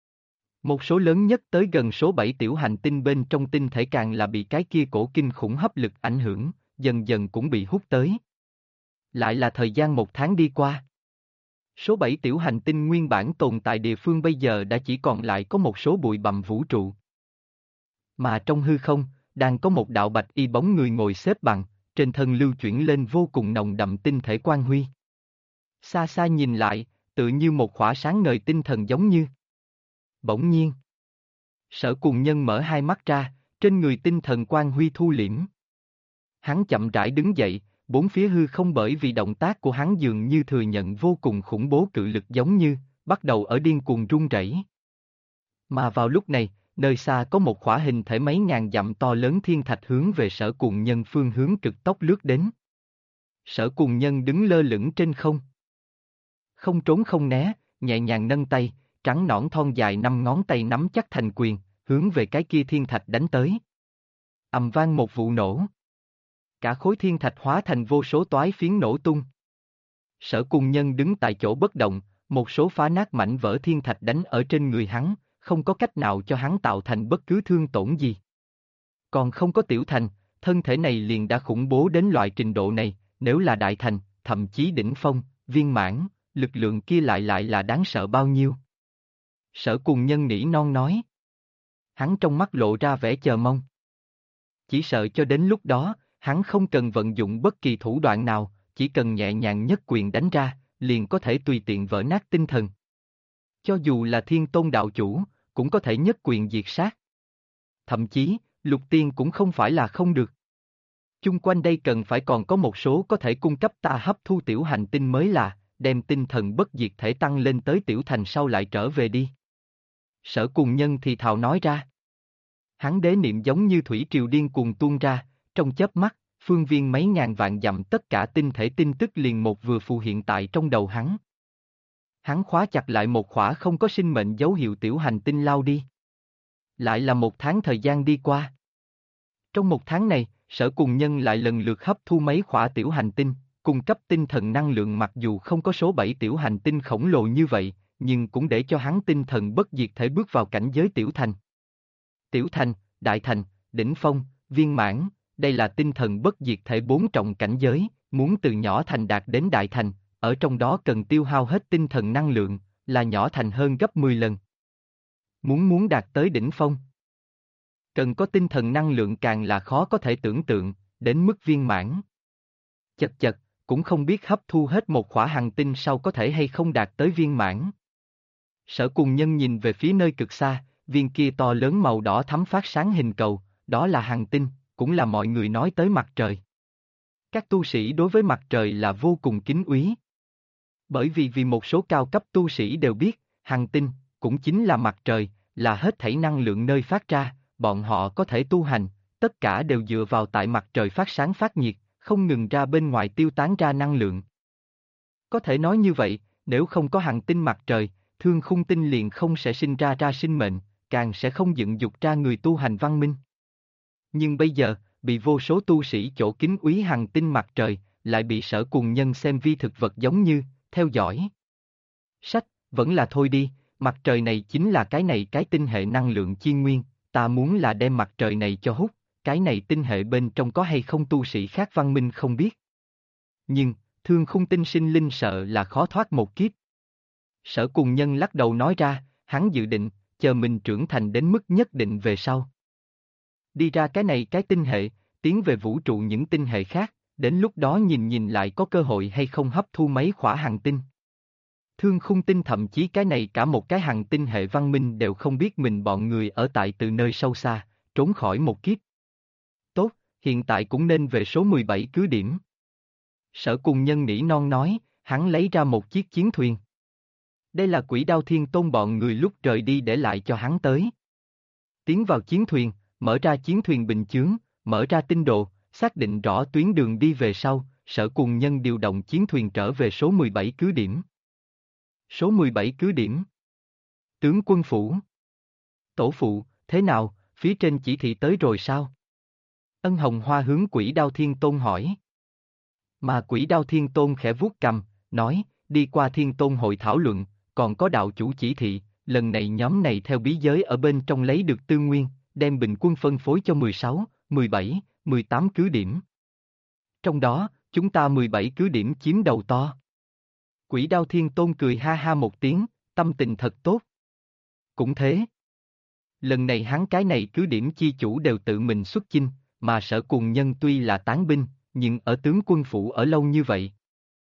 Một số lớn nhất tới gần số 7 tiểu hành tinh bên trong tinh thể càng là bị cái kia cổ kinh khủng hấp lực ảnh hưởng, dần dần cũng bị hút tới. Lại là thời gian 1 tháng đi qua. Số 7 tiểu hành tinh nguyên bản tồn tại địa phương bây giờ đã chỉ còn lại có một số bụi bặm vũ trụ. Mà trong hư không, đang có một đạo bạch y bóng người ngồi xếp bằng, trên thân lưu chuyển lên vô cùng nồng đậm tinh thể quang huy. Xa xa nhìn lại, tự như một khỏa sáng ngời tinh thần giống như. Bỗng nhiên. Sở Cùng Nhân mở hai mắt ra, trên người tinh thần quang huy thu liễm. Hắn chậm rãi đứng dậy, bốn phía hư không bởi vì động tác của hắn dường như thừa nhận vô cùng khủng bố cự lực giống như, bắt đầu ở điên cuồng rung rẩy. Mà vào lúc này, nơi xa có một khỏa hình thể mấy ngàn dặm to lớn thiên thạch hướng về Sở Cùng Nhân phương hướng cực tốc lướt đến. Sở Cùng Nhân đứng lơ lửng trên không. Không trốn không né, nhẹ nhàng nâng tay, trắng nõn thon dài 5 ngón tay nắm chắc thành quyền, hướng về cái kia thiên thạch đánh tới. Ầm vang một vụ nổ. Cả khối thiên thạch hóa thành vô số toái phiến nổ tung. Sở Cùng Nhân đứng tại chỗ bất động, một số phá nát mảnh vỡ thiên thạch đánh ở trên người hắn, không có cách nào cho hắn tạo thành bất cứ thương tổn gì. Còn không có tiểu thành, thân thể này liền đã khủng bố đến loại trình độ này, nếu là đại thành, thậm chí đỉnh phong, viên mãn, lực lượng kia lại là đáng sợ bao nhiêu. Sở Cùng Nhân nỉ non nói. Hắn trong mắt lộ ra vẻ chờ mong. Chỉ sợ cho đến lúc đó, hắn không cần vận dụng bất kỳ thủ đoạn nào, chỉ cần nhẹ nhàng nhất quyền đánh ra, liền có thể tùy tiện vỡ nát tinh thần. Cho dù là Thiên Tôn đạo chủ, cũng có thể nhất quyền diệt sát. Thậm chí, Lục Tiên cũng không phải là không được. Chung quanh đây cần phải còn có một số có thể cung cấp ta hấp thu tiểu hành tinh mới là, đem tinh thần bất diệt thể tăng lên tới tiểu thành sau lại trở về đi. Sở Cùng Nhân thì thào nói ra. Hắn đế niệm giống như thủy triều điên cuồng tuôn ra, trong chớp mắt, phương viên mấy ngàn vạn dặm tất cả tinh thể tin tức liền một vừa phù hiện tại trong đầu hắn. Hắn khóa chặt lại một khỏa không có sinh mệnh dấu hiệu tiểu hành tinh lao đi. Lại là 1 tháng thời gian đi qua. Trong 1 tháng này, Sở Cùng Nhân lại lần lượt hấp thu mấy khỏa tiểu hành tinh, cung cấp tinh thần năng lượng mặc dù không có số 7 tiểu hành tinh khổng lồ như vậy, nhưng cũng để cho hắn tinh thần bất diệt thể bước vào cảnh giới tiểu thành. Tiểu thành, đại thành, đỉnh phong, viên mãn, đây là tinh thần bất diệt thể 4 trọng cảnh giới, muốn từ nhỏ thành đạt đến đại thành, ở trong đó cần tiêu hao hết tinh thần năng lượng, là nhỏ thành hơn gấp 10 lần. Muốn đạt tới đỉnh phong, cần có tinh thần năng lượng càng là khó có thể tưởng tượng, đến mức viên mãn. Chật chật, cũng không biết hấp thu hết một khỏa hành tinh sau có thể hay không đạt tới viên mãn. Sở Cùng Nhân nhìn về phía nơi cực xa, viên kia to lớn màu đỏ thắm phát sáng hình cầu, đó là hành tinh, cũng là mọi người nói tới mặt trời. Các tu sĩ đối với mặt trời là vô cùng kính úy. Bởi vì một số cao cấp tu sĩ đều biết, hành tinh, cũng chính là mặt trời, là hết thảy năng lượng nơi phát ra, bọn họ có thể tu hành, tất cả đều dựa vào tại mặt trời phát sáng phát nhiệt, không ngừng ra bên ngoài tiêu tán ra năng lượng. Có thể nói như vậy, nếu không có hành tinh mặt trời, Thương Khung Tinh liền không sẽ sinh ra sinh mệnh, càng sẽ không dựng dục ra người tu hành văn minh. Nhưng bây giờ, bị vô số tu sĩ chỗ kính úy hành tinh mặt trời, lại bị Sở Cùng Nhân xem vi thực vật giống như, theo dõi. Sách, vẫn là thôi đi, mặt trời này chính là cái tinh hệ năng lượng chi nguyên, ta muốn là đem mặt trời này cho hút, cái này tinh hệ bên trong có hay không tu sĩ khác văn minh không biết. Nhưng, Thương Khung Tinh sinh linh sợ là khó thoát một kiếp. Sở Cùng Nhân lắc đầu nói ra, hắn dự định, chờ mình trưởng thành đến mức nhất định về sau. Đi ra cái tinh hệ, tiến về vũ trụ những tinh hệ khác, đến lúc đó nhìn lại có cơ hội hay không hấp thu mấy khỏa hành tinh. Thương Khung Tinh thậm chí cả một cái hành tinh hệ văn minh đều không biết mình bọn người ở tại từ nơi sâu xa, trốn khỏi một kiếp. Tốt, hiện tại cũng nên về số 17 cứ điểm. Sở Cùng Nhân nỉ non nói, hắn lấy ra một chiếc chiến thuyền. Đây là Quỷ Đao Thiên Tôn bọn người lúc rời đi để lại cho hắn tới. Tiến vào chiến thuyền, mở ra chiến thuyền bình chướng, mở ra tinh độ, xác định rõ tuyến đường đi về sau, Sở Cùng Nhân điều động chiến thuyền trở về số 17 cứ điểm. Số 17 cứ điểm. Tướng quân phủ. Tổ phụ, thế nào, phía trên chỉ thị tới rồi sao? Ân Hồng Hoa hướng Quỷ Đao Thiên Tôn hỏi. Mà Quỷ Đao Thiên Tôn khẽ vuốt cằm, nói, đi qua Thiên Tôn hội thảo luận, còn có đạo chủ chỉ thị, lần này nhóm này theo bí giới ở bên trong lấy được tư nguyên, đem bình quân phân phối cho 16, 17, 18 cứ điểm. Trong đó, chúng ta 17 cứ điểm chiếm đầu to. Quỷ Đao Thiên Tôn cười ha ha một tiếng, tâm tình thật tốt. Cũng thế. Lần này hắn cái này cứ điểm chi chủ đều tự mình xuất chinh, mà Sở Cùng Nhân tuy là tán binh, nhưng ở tướng quân phủ ở lâu như vậy.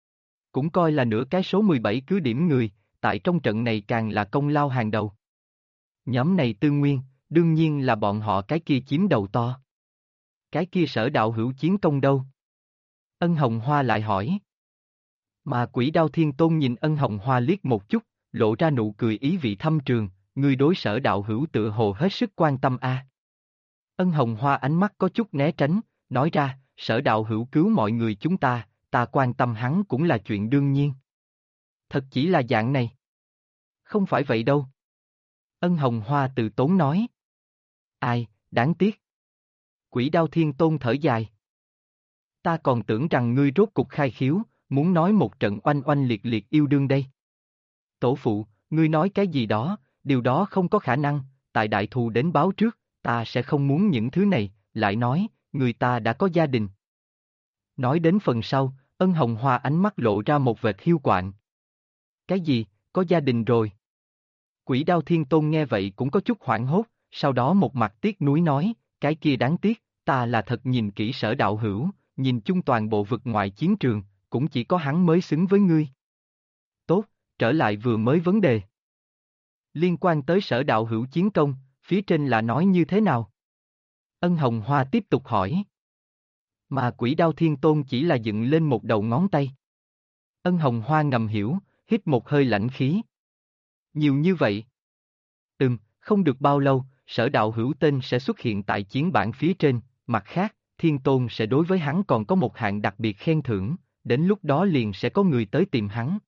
cũng coi là nửa cái số 17 cứ điểm người, tại trong trận này càng là công lao hàng đầu. Nhóm này Tư Nguyên, đương nhiên là bọn họ cái kia chiếm đầu to. Cái kia Sở đạo hữu chiến công đâu? Ân Hồng Hoa lại hỏi. Mà Quỷ Đao Thiên Tôn nhìn Ân Hồng Hoa liếc một chút, lộ ra nụ cười ý vị thâm trường, người đối Sở đạo hữu tựa hồ hết sức quan tâm a. Ân Hồng Hoa ánh mắt có chút né tránh, nói ra, Sở đạo hữu cứu mọi người chúng ta quan tâm hắn cũng là chuyện đương nhiên. Thật chỉ là dạng này. Không phải vậy đâu. Ân Hồng Hoa từ tốn nói. Ai, đáng tiếc. Quỷ Đao Thiên Tôn thở dài. Ta còn tưởng rằng ngươi rốt cục khai khiếu, muốn nói một trận oanh oanh liệt liệt yêu đương đây. Tổ phụ, ngươi nói cái gì đó, điều đó không có khả năng, tại đại thù đến báo trước, ta sẽ không muốn những thứ này, lại nói, người ta đã có gia đình. Nói đến phần sau, Ân Hồng Hoa ánh mắt lộ ra một vệt hiu quạnh. Cái gì, có gia đình rồi? Quỷ Đao Thiên Tôn nghe vậy cũng có chút hoảng hốt, sau đó một mặt tiếc nuối nói, cái kia đáng tiếc, ta là thật nhìn kỹ Sở đạo hữu, nhìn chung toàn bộ vực ngoại chiến trường, cũng chỉ có hắn mới xứng với ngươi. Tốt, trở lại vừa mới vấn đề. Liên quan tới Sở đạo hữu chiến công, phía trên là nói như thế nào? Ân Hồng Hoa tiếp tục hỏi. Mà Quỷ Đao Thiên Tôn chỉ là dựng lên một đầu ngón tay. Ân Hồng Hoa ngầm hiểu, hít một hơi lãnh khí. Nhiều như vậy. Không được bao lâu, Sở đạo hữu tên sẽ xuất hiện tại chiến bản phía trên, mặt khác, Thiên Tôn sẽ đối với hắn còn có một hạng đặc biệt khen thưởng, đến lúc đó liền sẽ có người tới tìm hắn.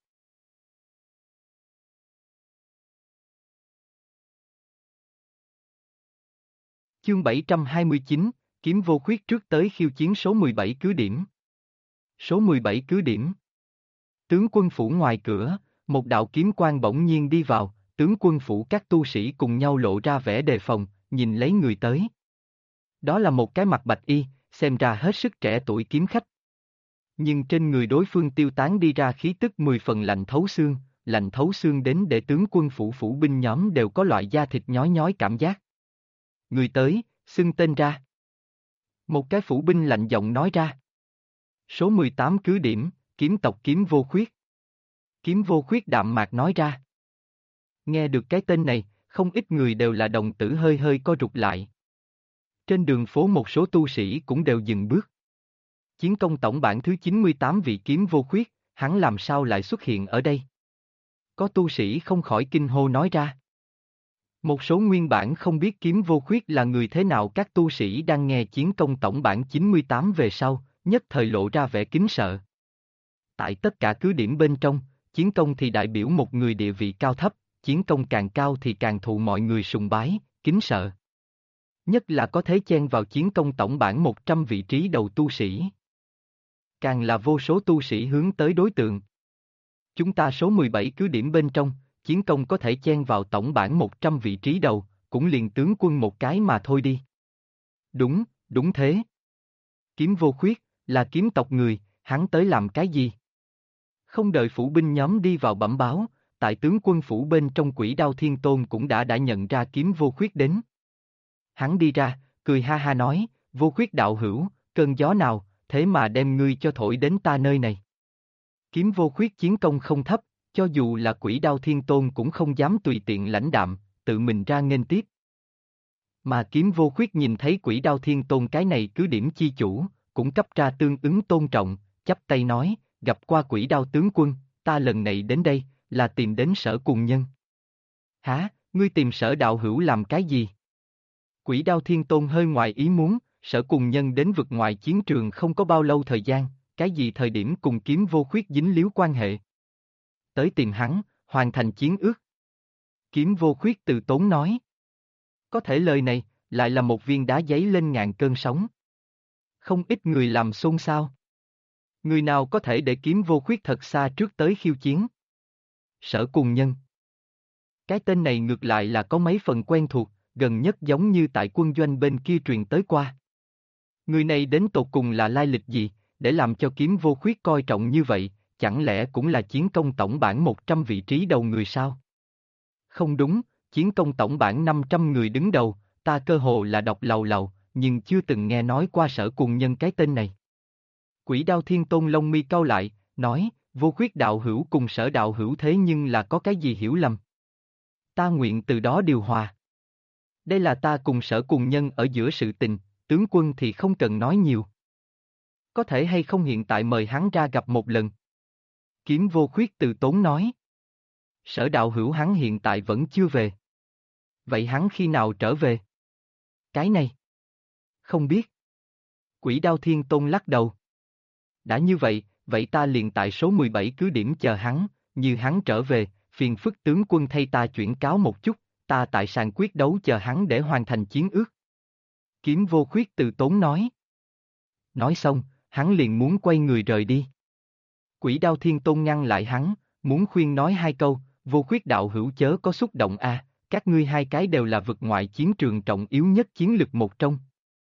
Chương 729, Kiếm Vô Khuyết trước tới khiêu chiến số 17 cứ điểm. Số 17 cứ điểm. Tướng quân phủ ngoài cửa, một đạo kiếm quang bỗng nhiên đi vào, tướng quân phủ các tu sĩ cùng nhau lộ ra vẻ đề phòng, nhìn lấy người tới. Đó là một cái mặt bạch y, xem ra hết sức trẻ tuổi kiếm khách. Nhưng trên người đối phương tiêu tán đi ra khí tức 10 phần lạnh thấu xương đến để tướng quân phủ phủ binh nhóm đều có loại da thịt nhói nhói cảm giác. Người tới, xưng tên ra. Một cái phủ binh lạnh giọng nói ra. Số 18 cứ điểm, kiếm tộc Kiếm Vô Khuyết. Kiếm Vô Khuyết đạm mạc nói ra. Nghe được cái tên này, không ít người đều là đồng tử hơi hơi co rụt lại. Trên đường phố một số tu sĩ cũng đều dừng bước. Chiến công tổng bản thứ 98 vị Kiếm Vô Khuyết, hắn làm sao lại xuất hiện ở đây? Có tu sĩ không khỏi kinh hô nói ra. Một số nguyên bản không biết Kiếm Vô Khuyết là người thế nào, các tu sĩ đang nghe chiến công tổng bản 98 về sau, nhất thời lộ ra vẻ kính sợ. Tại tất cả cứ điểm bên trong, chiến công thì đại biểu một người địa vị cao thấp, chiến công càng cao thì càng thụ mọi người sùng bái, kính sợ. Nhất là có thể chen vào chiến công tổng bản 100 vị trí đầu tu sĩ. Càng là vô số tu sĩ hướng tới đối tượng. Chúng ta số 17 cứ điểm bên trong, chiến công có thể chen vào tổng bản 100 vị trí đầu, cũng liền tướng quân một cái mà thôi đi. Đúng, đúng thế. Kiếm Vô Khuyết, là kiếm tộc người, hắn tới làm cái gì? Không đợi phủ binh nhóm đi vào bẩm báo, tại tướng quân phủ bên trong Quỷ Đao Thiên Tôn cũng đã nhận ra Kiếm Vô Khuyết đến. Hắn đi ra, cười ha ha nói, Vô Khuyết đạo hữu, cơn gió nào, thế mà đem ngươi cho thổi đến ta nơi này. Kiếm Vô Khuyết chiến công không thấp, cho dù là Quỷ Đao Thiên Tôn cũng không dám tùy tiện lãnh đạm, tự mình ra nghênh tiếp. Mà Kiếm Vô Khuyết nhìn thấy Quỷ Đao Thiên Tôn cái này cứ điểm chi chủ, cũng cấp ra tương ứng tôn trọng, chắp tay nói, gặp qua Quỷ Đao tướng quân, ta lần này đến đây, là tìm đến Sở Cùng Nhân. Hả, ngươi tìm Sở đạo hữu làm cái gì? Quỷ Đao Thiên Tôn hơi ngoài ý muốn, Sở Cùng Nhân đến vực ngoài chiến trường không có bao lâu thời gian, cái gì thời điểm cùng Kiếm Vô Khuyết dính líu quan hệ. Tới tìm hắn, hoàn thành chiến ước. Kiếm Vô Khuyết từ tốn nói. Có thể lời này, lại là một viên đá giấy lên ngàn cơn sóng. Không ít người làm xôn xao. Người nào có thể để Kiếm Vô Khuyết thật xa trước tới khiêu chiến? Sở Cùng Nhân. Cái tên này ngược lại là có mấy phần quen thuộc, gần nhất giống như tại quân doanh bên kia truyền tới qua. Người này đến tột cùng là lai lịch gì, để làm cho Kiếm Vô Khuyết coi trọng như vậy, chẳng lẽ cũng là chiến công tổng bản 100 vị trí đầu người sao? Không đúng, chiến công tổng bản 500 người đứng đầu, ta cơ hồ là đọc lầu lầu, nhưng chưa từng nghe nói qua Sở Cùng Nhân cái tên này. Quỷ Đao Thiên Tôn lông mi cau lại, nói, Vô Khuyết đạo hữu cùng Sở đạo hữu thế nhưng là có cái gì hiểu lầm. Ta nguyện từ đó điều hòa. Đây là ta cùng Sở cùng Nhân ở giữa sự tình, tướng quân thì không cần nói nhiều. Có thể hay không hiện tại mời hắn ra gặp một lần. Kiếm Vô Khuyết từ tốn nói. Sở đạo hữu hắn hiện tại vẫn chưa về. Vậy hắn khi nào trở về? Cái này. Không biết. Quỷ Đao Thiên Tôn lắc đầu. Đã như vậy, vậy ta liền tại số 17 cứ điểm chờ hắn, như hắn trở về, phiền phức tướng quân thay ta chuyển cáo một chút, ta tại sàn quyết đấu chờ hắn để hoàn thành chiến ước. Kiếm Vô Khuyết từ tốn nói. Nói xong, hắn liền muốn quay người rời đi. Quỷ Đao Thiên Tôn ngăn lại hắn, muốn khuyên nói hai câu, Vô Khuyết đạo hữu chớ có xúc động a, các ngươi hai cái đều là vực ngoại chiến trường trọng yếu nhất chiến lực một trong.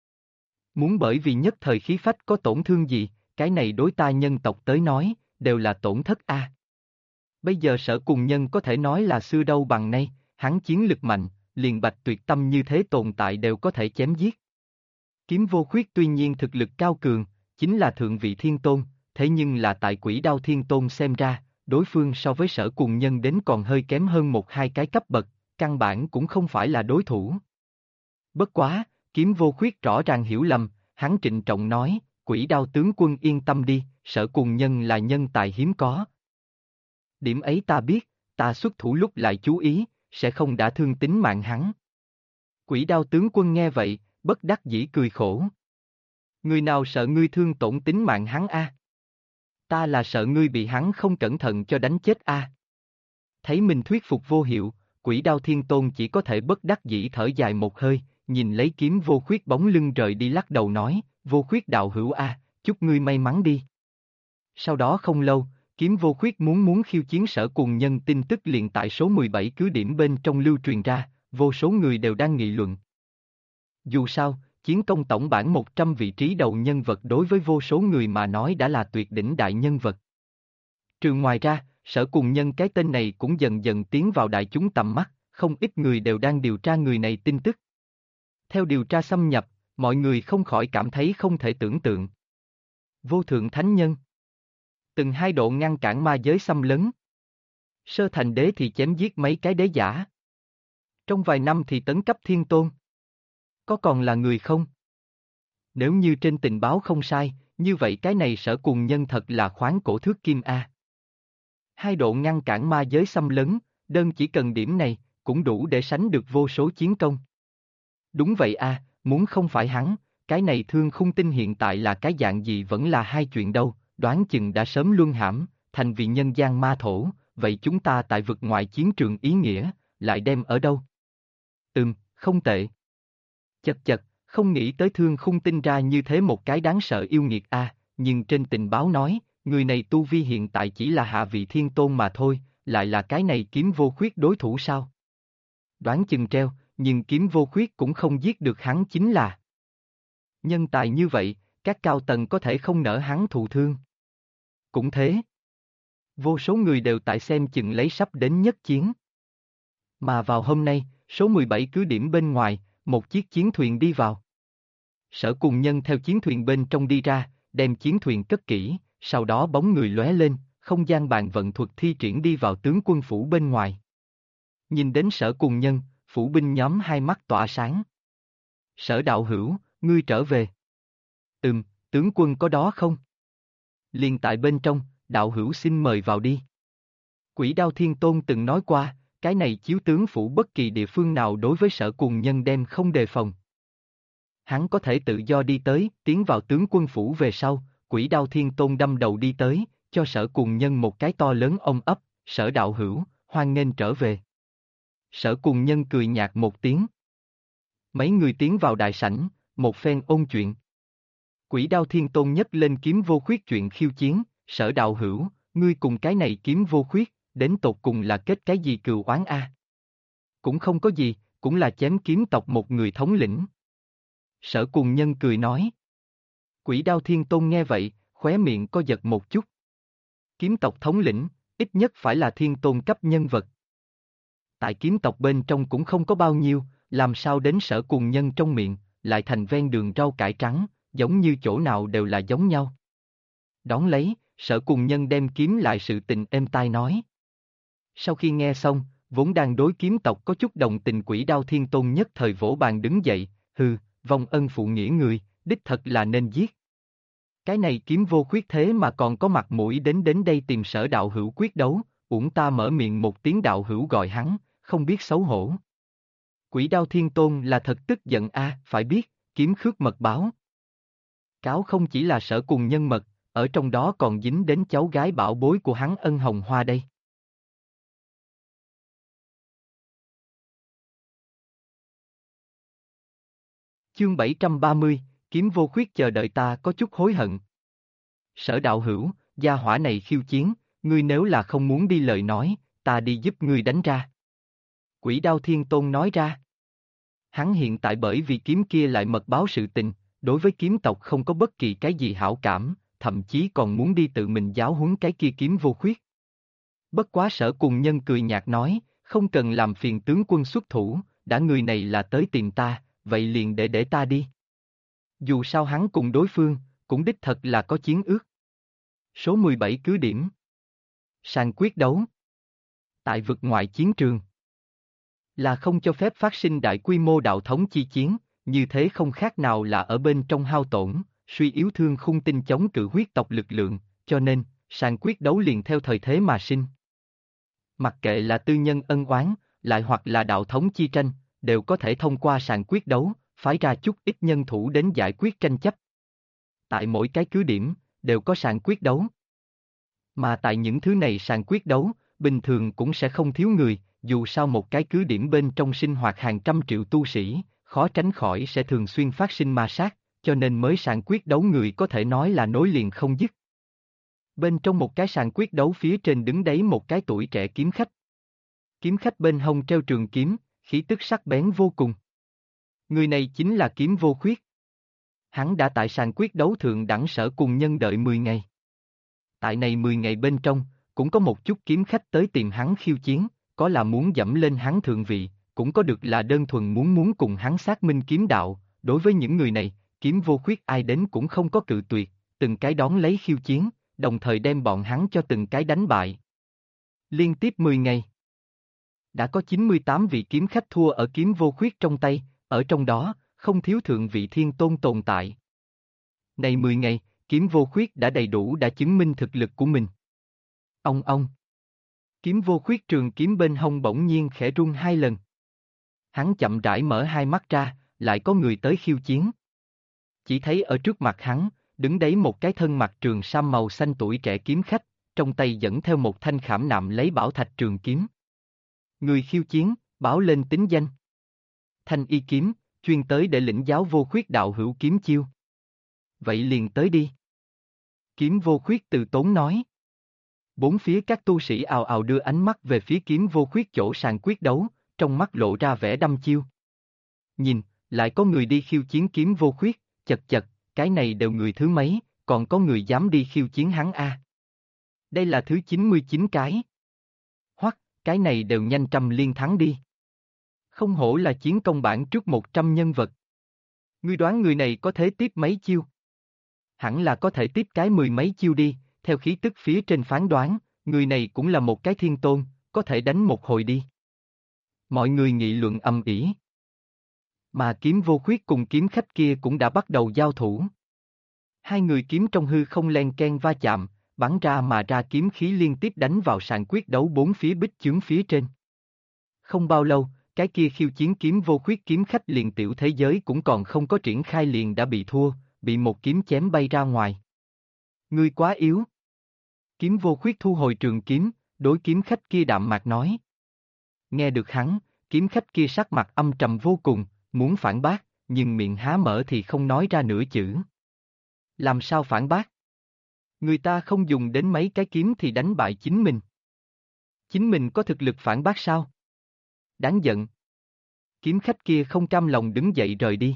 Muốn bởi vì nhất thời khí phách có tổn thương gì, cái này đối ta nhân tộc tới nói, đều là tổn thất a. Bây giờ Sở cùng Nhân có thể nói là xưa đâu bằng nay, hắn chiến lực mạnh, liền Bạch Tuyệt Tâm như thế tồn tại đều có thể chém giết. Kiếm Vô Khuyết tuy nhiên thực lực cao cường, chính là thượng vị thiên tôn, thế nhưng là tại Quỷ Đao Thiên Tôn xem ra, đối phương so với Sở cùng Nhân đến còn hơi kém hơn một hai cái cấp bậc, căn bản cũng không phải là đối thủ. Bất quá, Kiếm Vô Khuyết rõ ràng hiểu lầm, hắn trịnh trọng nói, Quỷ Đao tướng quân yên tâm đi, Sở cùng Nhân là nhân tài hiếm có. Điểm ấy ta biết, ta xuất thủ lúc lại chú ý, sẽ không đả thương tính mạng hắn. Quỷ Đao tướng quân nghe vậy, bất đắc dĩ cười khổ. Người nào sợ ngươi thương tổn tính mạng hắn a? Ta là sợ ngươi bị hắn không cẩn thận cho đánh chết a. Thấy mình thuyết phục vô hiệu, Quỷ Đao Thiên Tôn chỉ có thể bất đắc dĩ thở dài một hơi, nhìn lấy Kiếm Vô Khuyết bóng lưng rời đi lắc đầu nói, Vô Khuyết đạo hữu a, chúc ngươi may mắn đi. Sau đó không lâu, Kiếm Vô Khuyết muốn khiêu chiến Sở cùng Nhân tin tức liền tại số 17 cứ điểm bên trong lưu truyền ra, vô số người đều đang nghị luận. Dù sao, chiến công tổng bảng 100 vị trí đầu nhân vật đối với vô số người mà nói đã là tuyệt đỉnh đại nhân vật. Trừ ngoài ra, Sở cùng Nhân cái tên này cũng dần dần tiến vào đại chúng tầm mắt, không ít người đều đang điều tra người này tin tức. Theo điều tra xâm nhập, mọi người không khỏi cảm thấy không thể tưởng tượng. Vô thượng thánh nhân. Từng hai độ ngăn cản ma giới xâm lấn. Sơ thành đế thì chém giết mấy cái đế giả. Trong vài năm thì tấn cấp thiên tôn. Có còn là người không? Nếu như trên tình báo không sai, như vậy cái này Sở cùng Nhân thật là khoáng cổ thước kim a. Hai độ ngăn cản ma giới xâm lấn, đơn chỉ cần điểm này, cũng đủ để sánh được vô số chiến công. Đúng vậy a, muốn không phải hắn, cái này Thương Khung Tinh hiện tại là cái dạng gì vẫn là hai chuyện đâu, đoán chừng đã sớm luân hãm, thành vì nhân gian ma thổ, vậy chúng ta tại vực ngoại chiến trường ý nghĩa, lại đem ở đâu? Không tệ. Chật chật, không nghĩ tới Thương Khung Tinh ra như thế một cái đáng sợ yêu nghiệt a, nhưng trên tình báo nói, người này tu vi hiện tại chỉ là hạ vị thiên tôn mà thôi, lại là cái này Kiếm Vô Khuyết đối thủ sao? Đoán chừng treo, nhưng Kiếm Vô Khuyết cũng không giết được hắn chính là. Nhân tài như vậy, các cao tầng có thể không nỡ hắn thụ thương. Cũng thế. Vô số người đều tại xem chừng lấy sắp đến nhất chiến. Mà vào hôm nay, số 17 cứ điểm bên ngoài, một chiếc chiến thuyền đi vào. Sở cùng Nhân theo chiến thuyền bên trong đi ra, đem chiến thuyền cất kỹ, sau đó bóng người lóe lên, không gian bàn vận thuật thi triển đi vào tướng quân phủ bên ngoài. Nhìn đến Sở cùng Nhân, phủ binh nhóm hai mắt tỏa sáng. Sở đạo hữu, ngươi trở về. Tướng quân có đó không? Liền tại bên trong, đạo hữu xin mời vào đi. Quỷ Đao Thiên Tôn từng nói qua, cái này chiếu tướng phủ bất kỳ địa phương nào đối với Sở cùng Nhân đem không đề phòng. Hắn có thể tự do đi tới, tiến vào tướng quân phủ về sau, Quỷ Đao Thiên Tôn đâm đầu đi tới, cho Sở cùng Nhân một cái to lớn ôm ấp, Sở đạo hữu, hoan nghênh trở về. Sở cùng Nhân cười nhạt một tiếng. Mấy người tiến vào đại sảnh, một phen ôn chuyện. Quỷ Đao Thiên Tôn nhấc lên Kiếm Vô Khuyết chuyện khiêu chiến, Sở đạo hữu, ngươi cùng cái này Kiếm Vô Khuyết, đến tột cùng là kết cái gì cừu oán a? Cũng không có gì, cũng là chém kiếm tộc một người thống lĩnh. Sở cùng Nhân cười nói. Quỷ Đao Thiên Tôn nghe vậy, khóe miệng co giật một chút. Kiếm tộc thống lĩnh, ít nhất phải là thiên tôn cấp nhân vật. Tại kiếm tộc bên trong cũng không có bao nhiêu, làm sao đến Sở cùng Nhân trong miệng, lại thành ven đường rau cải trắng, giống như chỗ nào đều là giống nhau. Đón lấy, Sở Cùng Nhân đem kiếm lại sự tình êm tai nói. Sau khi nghe xong, vốn đang đối kiếm tộc có chút đồng tình Quỷ Đao Thiên Tôn nhất thời vỗ bàn đứng dậy, hừ, vong ân phụ nghĩa người, đích thật là nên giết. Cái này kiếm vô khuyết thế mà còn có mặt mũi đến đây tìm Sở đạo hữu quyết đấu, uổng ta mở miệng một tiếng đạo hữu gọi hắn, không biết xấu hổ. Quỷ Đao Thiên Tôn là thật tức giận phải biết, kiếm khước mật báo. Cáo không chỉ là Sở Cùng Nhân mật, ở trong đó còn dính đến cháu gái bảo bối của hắn Ân Hồng Hoa đây. Chương 730, kiếm vô khuyết chờ đợi ta có chút hối hận. Sở đạo hữu, gia hỏa này khiêu chiến, ngươi nếu là không muốn đi lời nói, ta đi giúp ngươi đánh ra. Quỷ Đao Thiên Tôn nói ra. Hắn hiện tại bởi vì kiếm kia lại mật báo sự tình, đối với kiếm tộc không có bất kỳ cái gì hảo cảm, thậm chí còn muốn đi tự mình giáo huấn cái kia kiếm vô khuyết. Bất quá Sở Cùng Nhân cười nhạt nói, không cần làm phiền tướng quân xuất thủ, đã người này là tới tìm ta, vậy liền để ta đi. Dù sao hắn cùng đối phương, cũng đích thật là có chiến ước. Số 17 cứ điểm. Sàn quyết đấu. Tại vực ngoại chiến trường. Là không cho phép phát sinh đại quy mô đạo thống chi chiến, như thế không khác nào là ở bên trong hao tổn, suy yếu thương khung tinh chống cự huyết tộc lực lượng, cho nên, sàn quyết đấu liền theo thời thế mà sinh. Mặc kệ là tư nhân ân oán, lại hoặc là đạo thống chi tranh, đều có thể thông qua sàn quyết đấu, phái ra chút ít nhân thủ đến giải quyết tranh chấp. Tại mỗi cái cứ điểm, đều có sàn quyết đấu. Mà tại những thứ này sàn quyết đấu, bình thường cũng sẽ không thiếu người, dù sao một cái cứ điểm bên trong sinh hoạt hàng trăm triệu tu sĩ, khó tránh khỏi sẽ thường xuyên phát sinh ma sát, cho nên mới sàn quyết đấu người có thể nói là nối liền không dứt. Bên trong một cái sàn quyết đấu phía trên đứng đấy một cái tuổi trẻ kiếm khách. Kiếm khách bên hông treo trường kiếm, khí tức sắc bén vô cùng. Người này chính là kiếm vô khuyết. Hắn đã tại sàn quyết đấu thượng đẳng Sở Cùng Nhân đợi 10 ngày. Tại này 10 ngày bên trong, cũng có một chút kiếm khách tới tìm hắn khiêu chiến, có là muốn dẫm lên hắn thượng vị, cũng có được là đơn thuần muốn cùng hắn xác minh kiếm đạo, đối với những người này, kiếm vô khuyết ai đến cũng không có cự tuyệt, từng cái đón lấy khiêu chiến, đồng thời đem bọn hắn cho từng cái đánh bại. Liên tiếp 10 ngày. Đã có 98 vị kiếm khách thua ở kiếm vô khuyết trong tay, ở trong đó, không thiếu thượng vị thiên tôn tồn tại. Này 10 ngày, kiếm vô khuyết đã đầy đủ đã chứng minh thực lực của mình. Ông. Kiếm vô khuyết trường kiếm bên hông bỗng nhiên khẽ rung 2 lần. Hắn chậm rãi mở hai mắt ra, lại có người tới khiêu chiến. Chỉ thấy ở trước mặt hắn, đứng đấy một cái thân mặc trường sam màu xanh tuổi trẻ kiếm khách, trong tay dẫn theo một thanh khảm nạm lấy bảo thạch trường kiếm. Người khiêu chiến, báo lên tính danh. Thanh y kiếm, chuyên tới để lĩnh giáo vô khuyết đạo hữu kiếm chiêu. Vậy liền tới đi. Kiếm vô khuyết từ tốn nói. Bốn phía các tu sĩ ào ào đưa ánh mắt về phía kiếm vô khuyết chỗ sàn quyết đấu, trong mắt lộ ra vẻ đăm chiêu. Nhìn, lại có người đi khiêu chiến kiếm vô khuyết, chật, cái này đều người thứ mấy, còn có người dám đi khiêu chiến hắn a. Đây là thứ 99 cái. Hoặc, cái này đều nhanh trăm liên thắng đi. Không hổ là chiến công bảng trước 100 nhân vật. Ngươi đoán người này có thể tiếp mấy chiêu? Hẳn là có thể tiếp cái 10 mấy chiêu đi, theo khí tức phía trên phán đoán, người này cũng là một cái thiên tôn, có thể đánh một hồi đi. Mọi người nghị luận ầm ĩ. Mà kiếm vô khuyết cùng kiếm khách kia cũng đã bắt đầu giao thủ. Hai người kiếm trong hư không len ken va chạm, bắn ra mà ra kiếm khí liên tiếp đánh vào sàn quyết đấu bốn phía bích chướng phía trên. Không bao lâu, cái kia khiêu chiến kiếm vô khuyết kiếm khách liền tiểu thế giới cũng còn không có triển khai liền đã bị thua, bị một kiếm chém bay ra ngoài. Ngươi quá yếu. Kiếm vô khuyết thu hồi trường kiếm, đối kiếm khách kia đạm mạc nói. Nghe được hắn, kiếm khách kia sắc mặt âm trầm vô cùng, muốn phản bác, nhưng miệng há mở thì không nói ra nửa chữ. Làm sao phản bác? Người ta không dùng đến mấy cái kiếm thì đánh bại chính mình. Chính mình có thực lực phản bác sao? Đáng giận. Kiếm khách kia không cam lòng đứng dậy rời đi.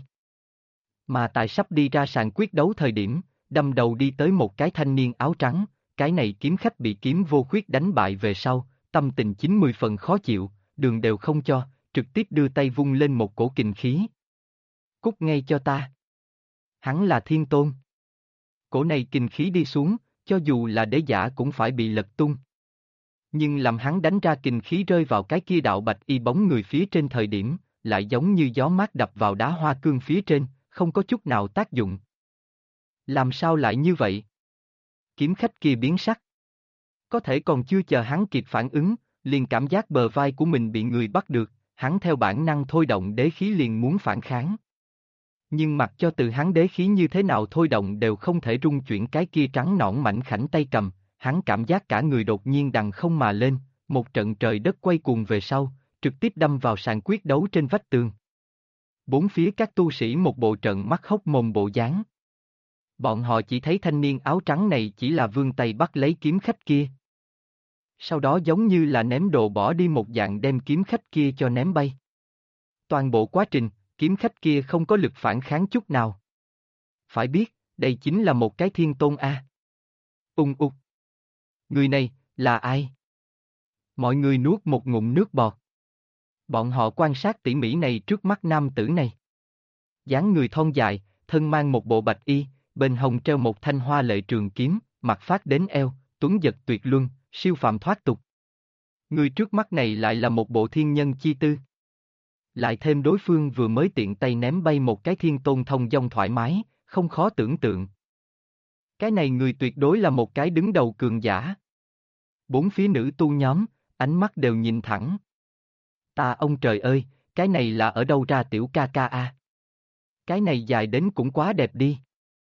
Mà tại sắp đi ra sàn quyết đấu thời điểm, đâm đầu đi tới một cái thanh niên áo trắng, cái này kiếm khách bị kiếm vô khuyết đánh bại về sau, tâm tình 90 phần khó chịu, đường đều không cho, trực tiếp đưa tay vung lên một cổ kình khí. Cút ngay cho ta. Hắn là thiên tôn. Cổ này kình khí đi xuống, cho dù là đế giả cũng phải bị lật tung. Nhưng làm hắn đánh ra kình khí rơi vào cái kia đạo bạch y bóng người phía trên thời điểm, lại giống như gió mát đập vào đá hoa cương phía trên, không có chút nào tác dụng. Làm sao lại như vậy? Kiếm khách kia biến sắc. Có thể còn chưa chờ hắn kịp phản ứng, liền cảm giác bờ vai của mình bị người bắt được, hắn theo bản năng thôi động đế khí liền muốn phản kháng. Nhưng mặc cho từ hắn đế khí như thế nào thôi động đều không thể rung chuyển cái kia trắng nõn mảnh khảnh tay cầm, hắn cảm giác cả người đột nhiên đằng không mà lên, một trận trời đất quay cuồng về sau, trực tiếp đâm vào sàn quyết đấu trên vách tường. Bốn phía các tu sĩ một bộ trận mắt hốc mồm bộ dáng. Bọn họ chỉ thấy thanh niên áo trắng này chỉ là vươn tay bắt lấy kiếm khách kia. Sau đó giống như là ném đồ bỏ đi một dạng đem kiếm khách kia cho ném bay. Toàn bộ quá trình, kiếm khách kia không có lực phản kháng chút nào. Phải biết, đây chính là một cái thiên tôn A. Ung ục. Người này, là ai? Mọi người nuốt một ngụm nước bọt. Bọn họ quan sát tỉ mỉ này trước mắt nam tử này. Dáng người thon dài, thân mang một bộ bạch y, bên hông treo một thanh hoa lệ trường kiếm, mặt phát đến eo, tuấn giật tuyệt luân, siêu phàm thoát tục. Người trước mắt này lại là một bộ thiên nhân chi tư. Lại thêm đối phương vừa mới tiện tay ném bay một cái thiên tôn thông dong thoải mái, không khó tưởng tượng. Cái này người tuyệt đối là một cái đứng đầu cường giả. Bốn phía nữ tu nhóm, ánh mắt đều nhìn thẳng. Ta ông trời ơi, cái này là ở đâu ra tiểu ca ca a? Cái này dài đến cũng quá đẹp đi.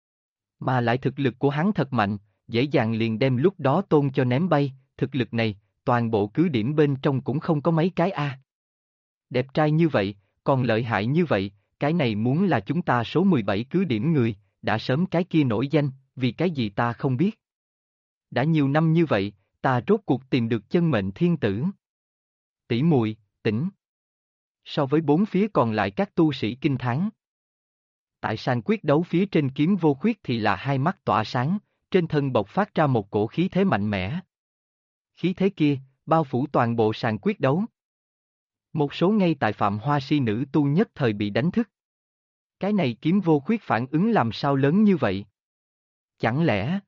Mà lại thực lực của hắn thật mạnh, dễ dàng liền đem lúc đó tôn cho ném bay, thực lực này, toàn bộ cứ điểm bên trong cũng không có mấy cái a. Đẹp trai như vậy, còn lợi hại như vậy, cái này muốn là chúng ta số 17 cứ điểm người, đã sớm cái kia nổi danh, vì cái gì ta không biết. Đã nhiều năm như vậy, ta rốt cuộc tìm được chân mệnh thiên tử. Tỷ muội, tỉnh. So với bốn phía còn lại các tu sĩ kinh thán. Tại sàn quyết đấu phía trên kiếm vô khuyết thì là hai mắt tỏa sáng, trên thân bộc phát ra một cổ khí thế mạnh mẽ. Khí thế kia, bao phủ toàn bộ sàn quyết đấu. Một số ngay tại Phạm Hoa Si nữ tu nhất thời bị đánh thức. Cái này kiếm vô khuyết phản ứng làm sao lớn như vậy? Chẳng lẽ...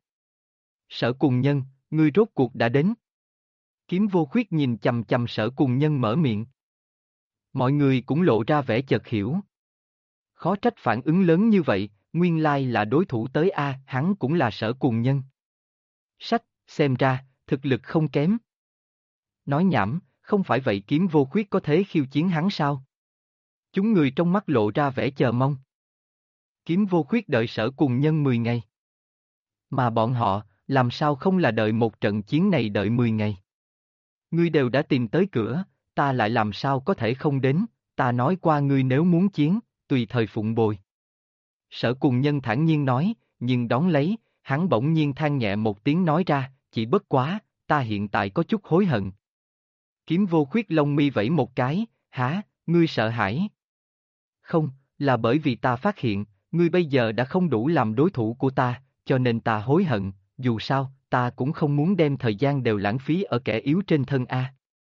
Sở Cùng Nhân, ngươi rốt cuộc đã đến? Kiếm vô khuyết nhìn chằm chằm Sở Cùng Nhân mở miệng. Mọi người cũng lộ ra vẻ chợt hiểu. Khó trách phản ứng lớn như vậy, nguyên lai là đối thủ tới A, hắn cũng là Sở Cùng Nhân. Sách, xem ra, thực lực không kém. Nói nhảm, không phải vậy kiếm vô khuyết có thể khiêu chiến hắn sao? Chúng người trong mắt lộ ra vẻ chờ mong. Kiếm vô khuyết đợi Sở Cùng Nhân 10 ngày. Mà bọn họ, làm sao không là đợi một trận chiến này đợi 10 ngày? Ngươi đều đã tìm tới cửa, ta lại làm sao có thể không đến, ta nói qua ngươi nếu muốn chiến, tùy thời phụng bồi. Sở Cùng Nhân thản nhiên nói, nhưng đón lấy, hắn bỗng nhiên than nhẹ một tiếng nói ra, chỉ bất quá, ta hiện tại có chút hối hận. Kiếm vô khuyết lông mi vẫy một cái, hả, ngươi sợ hãi? Không, là bởi vì ta phát hiện, ngươi bây giờ đã không đủ làm đối thủ của ta, cho nên ta hối hận, dù sao, ta cũng không muốn đem thời gian đều lãng phí ở kẻ yếu trên thân A.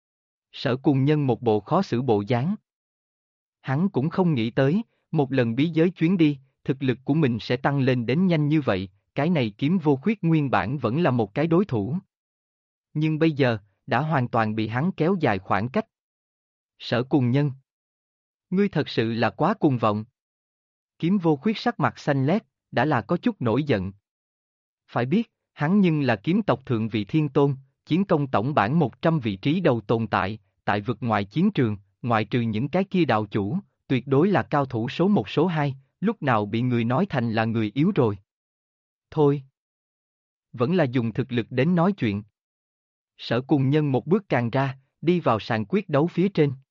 Sở Cùng Nhân một bộ khó xử bộ dáng. Hắn cũng không nghĩ tới, một lần bí giới chuyến đi, thực lực của mình sẽ tăng lên đến nhanh như vậy, cái này kiếm vô khuyết nguyên bản vẫn là một cái đối thủ. Nhưng bây giờ, đã hoàn toàn bị hắn kéo dài khoảng cách. Sở Cùng Nhân. Ngươi thật sự là quá cuồng vọng. Kiếm vô khuyết sắc mặt xanh lét, đã là có chút nổi giận. Phải biết, hắn nhưng là kiếm tộc thượng vị thiên tôn, chiến công tổng bản 100 vị trí đầu tồn tại vực ngoài chiến trường, ngoại trừ những cái kia đạo chủ, tuyệt đối là cao thủ số 1 số 2, lúc nào bị người nói thành là người yếu rồi. Thôi. Vẫn là dùng thực lực đến nói chuyện. Sở Cùng Nhân một bước càng ra, đi vào sàn quyết đấu phía trên.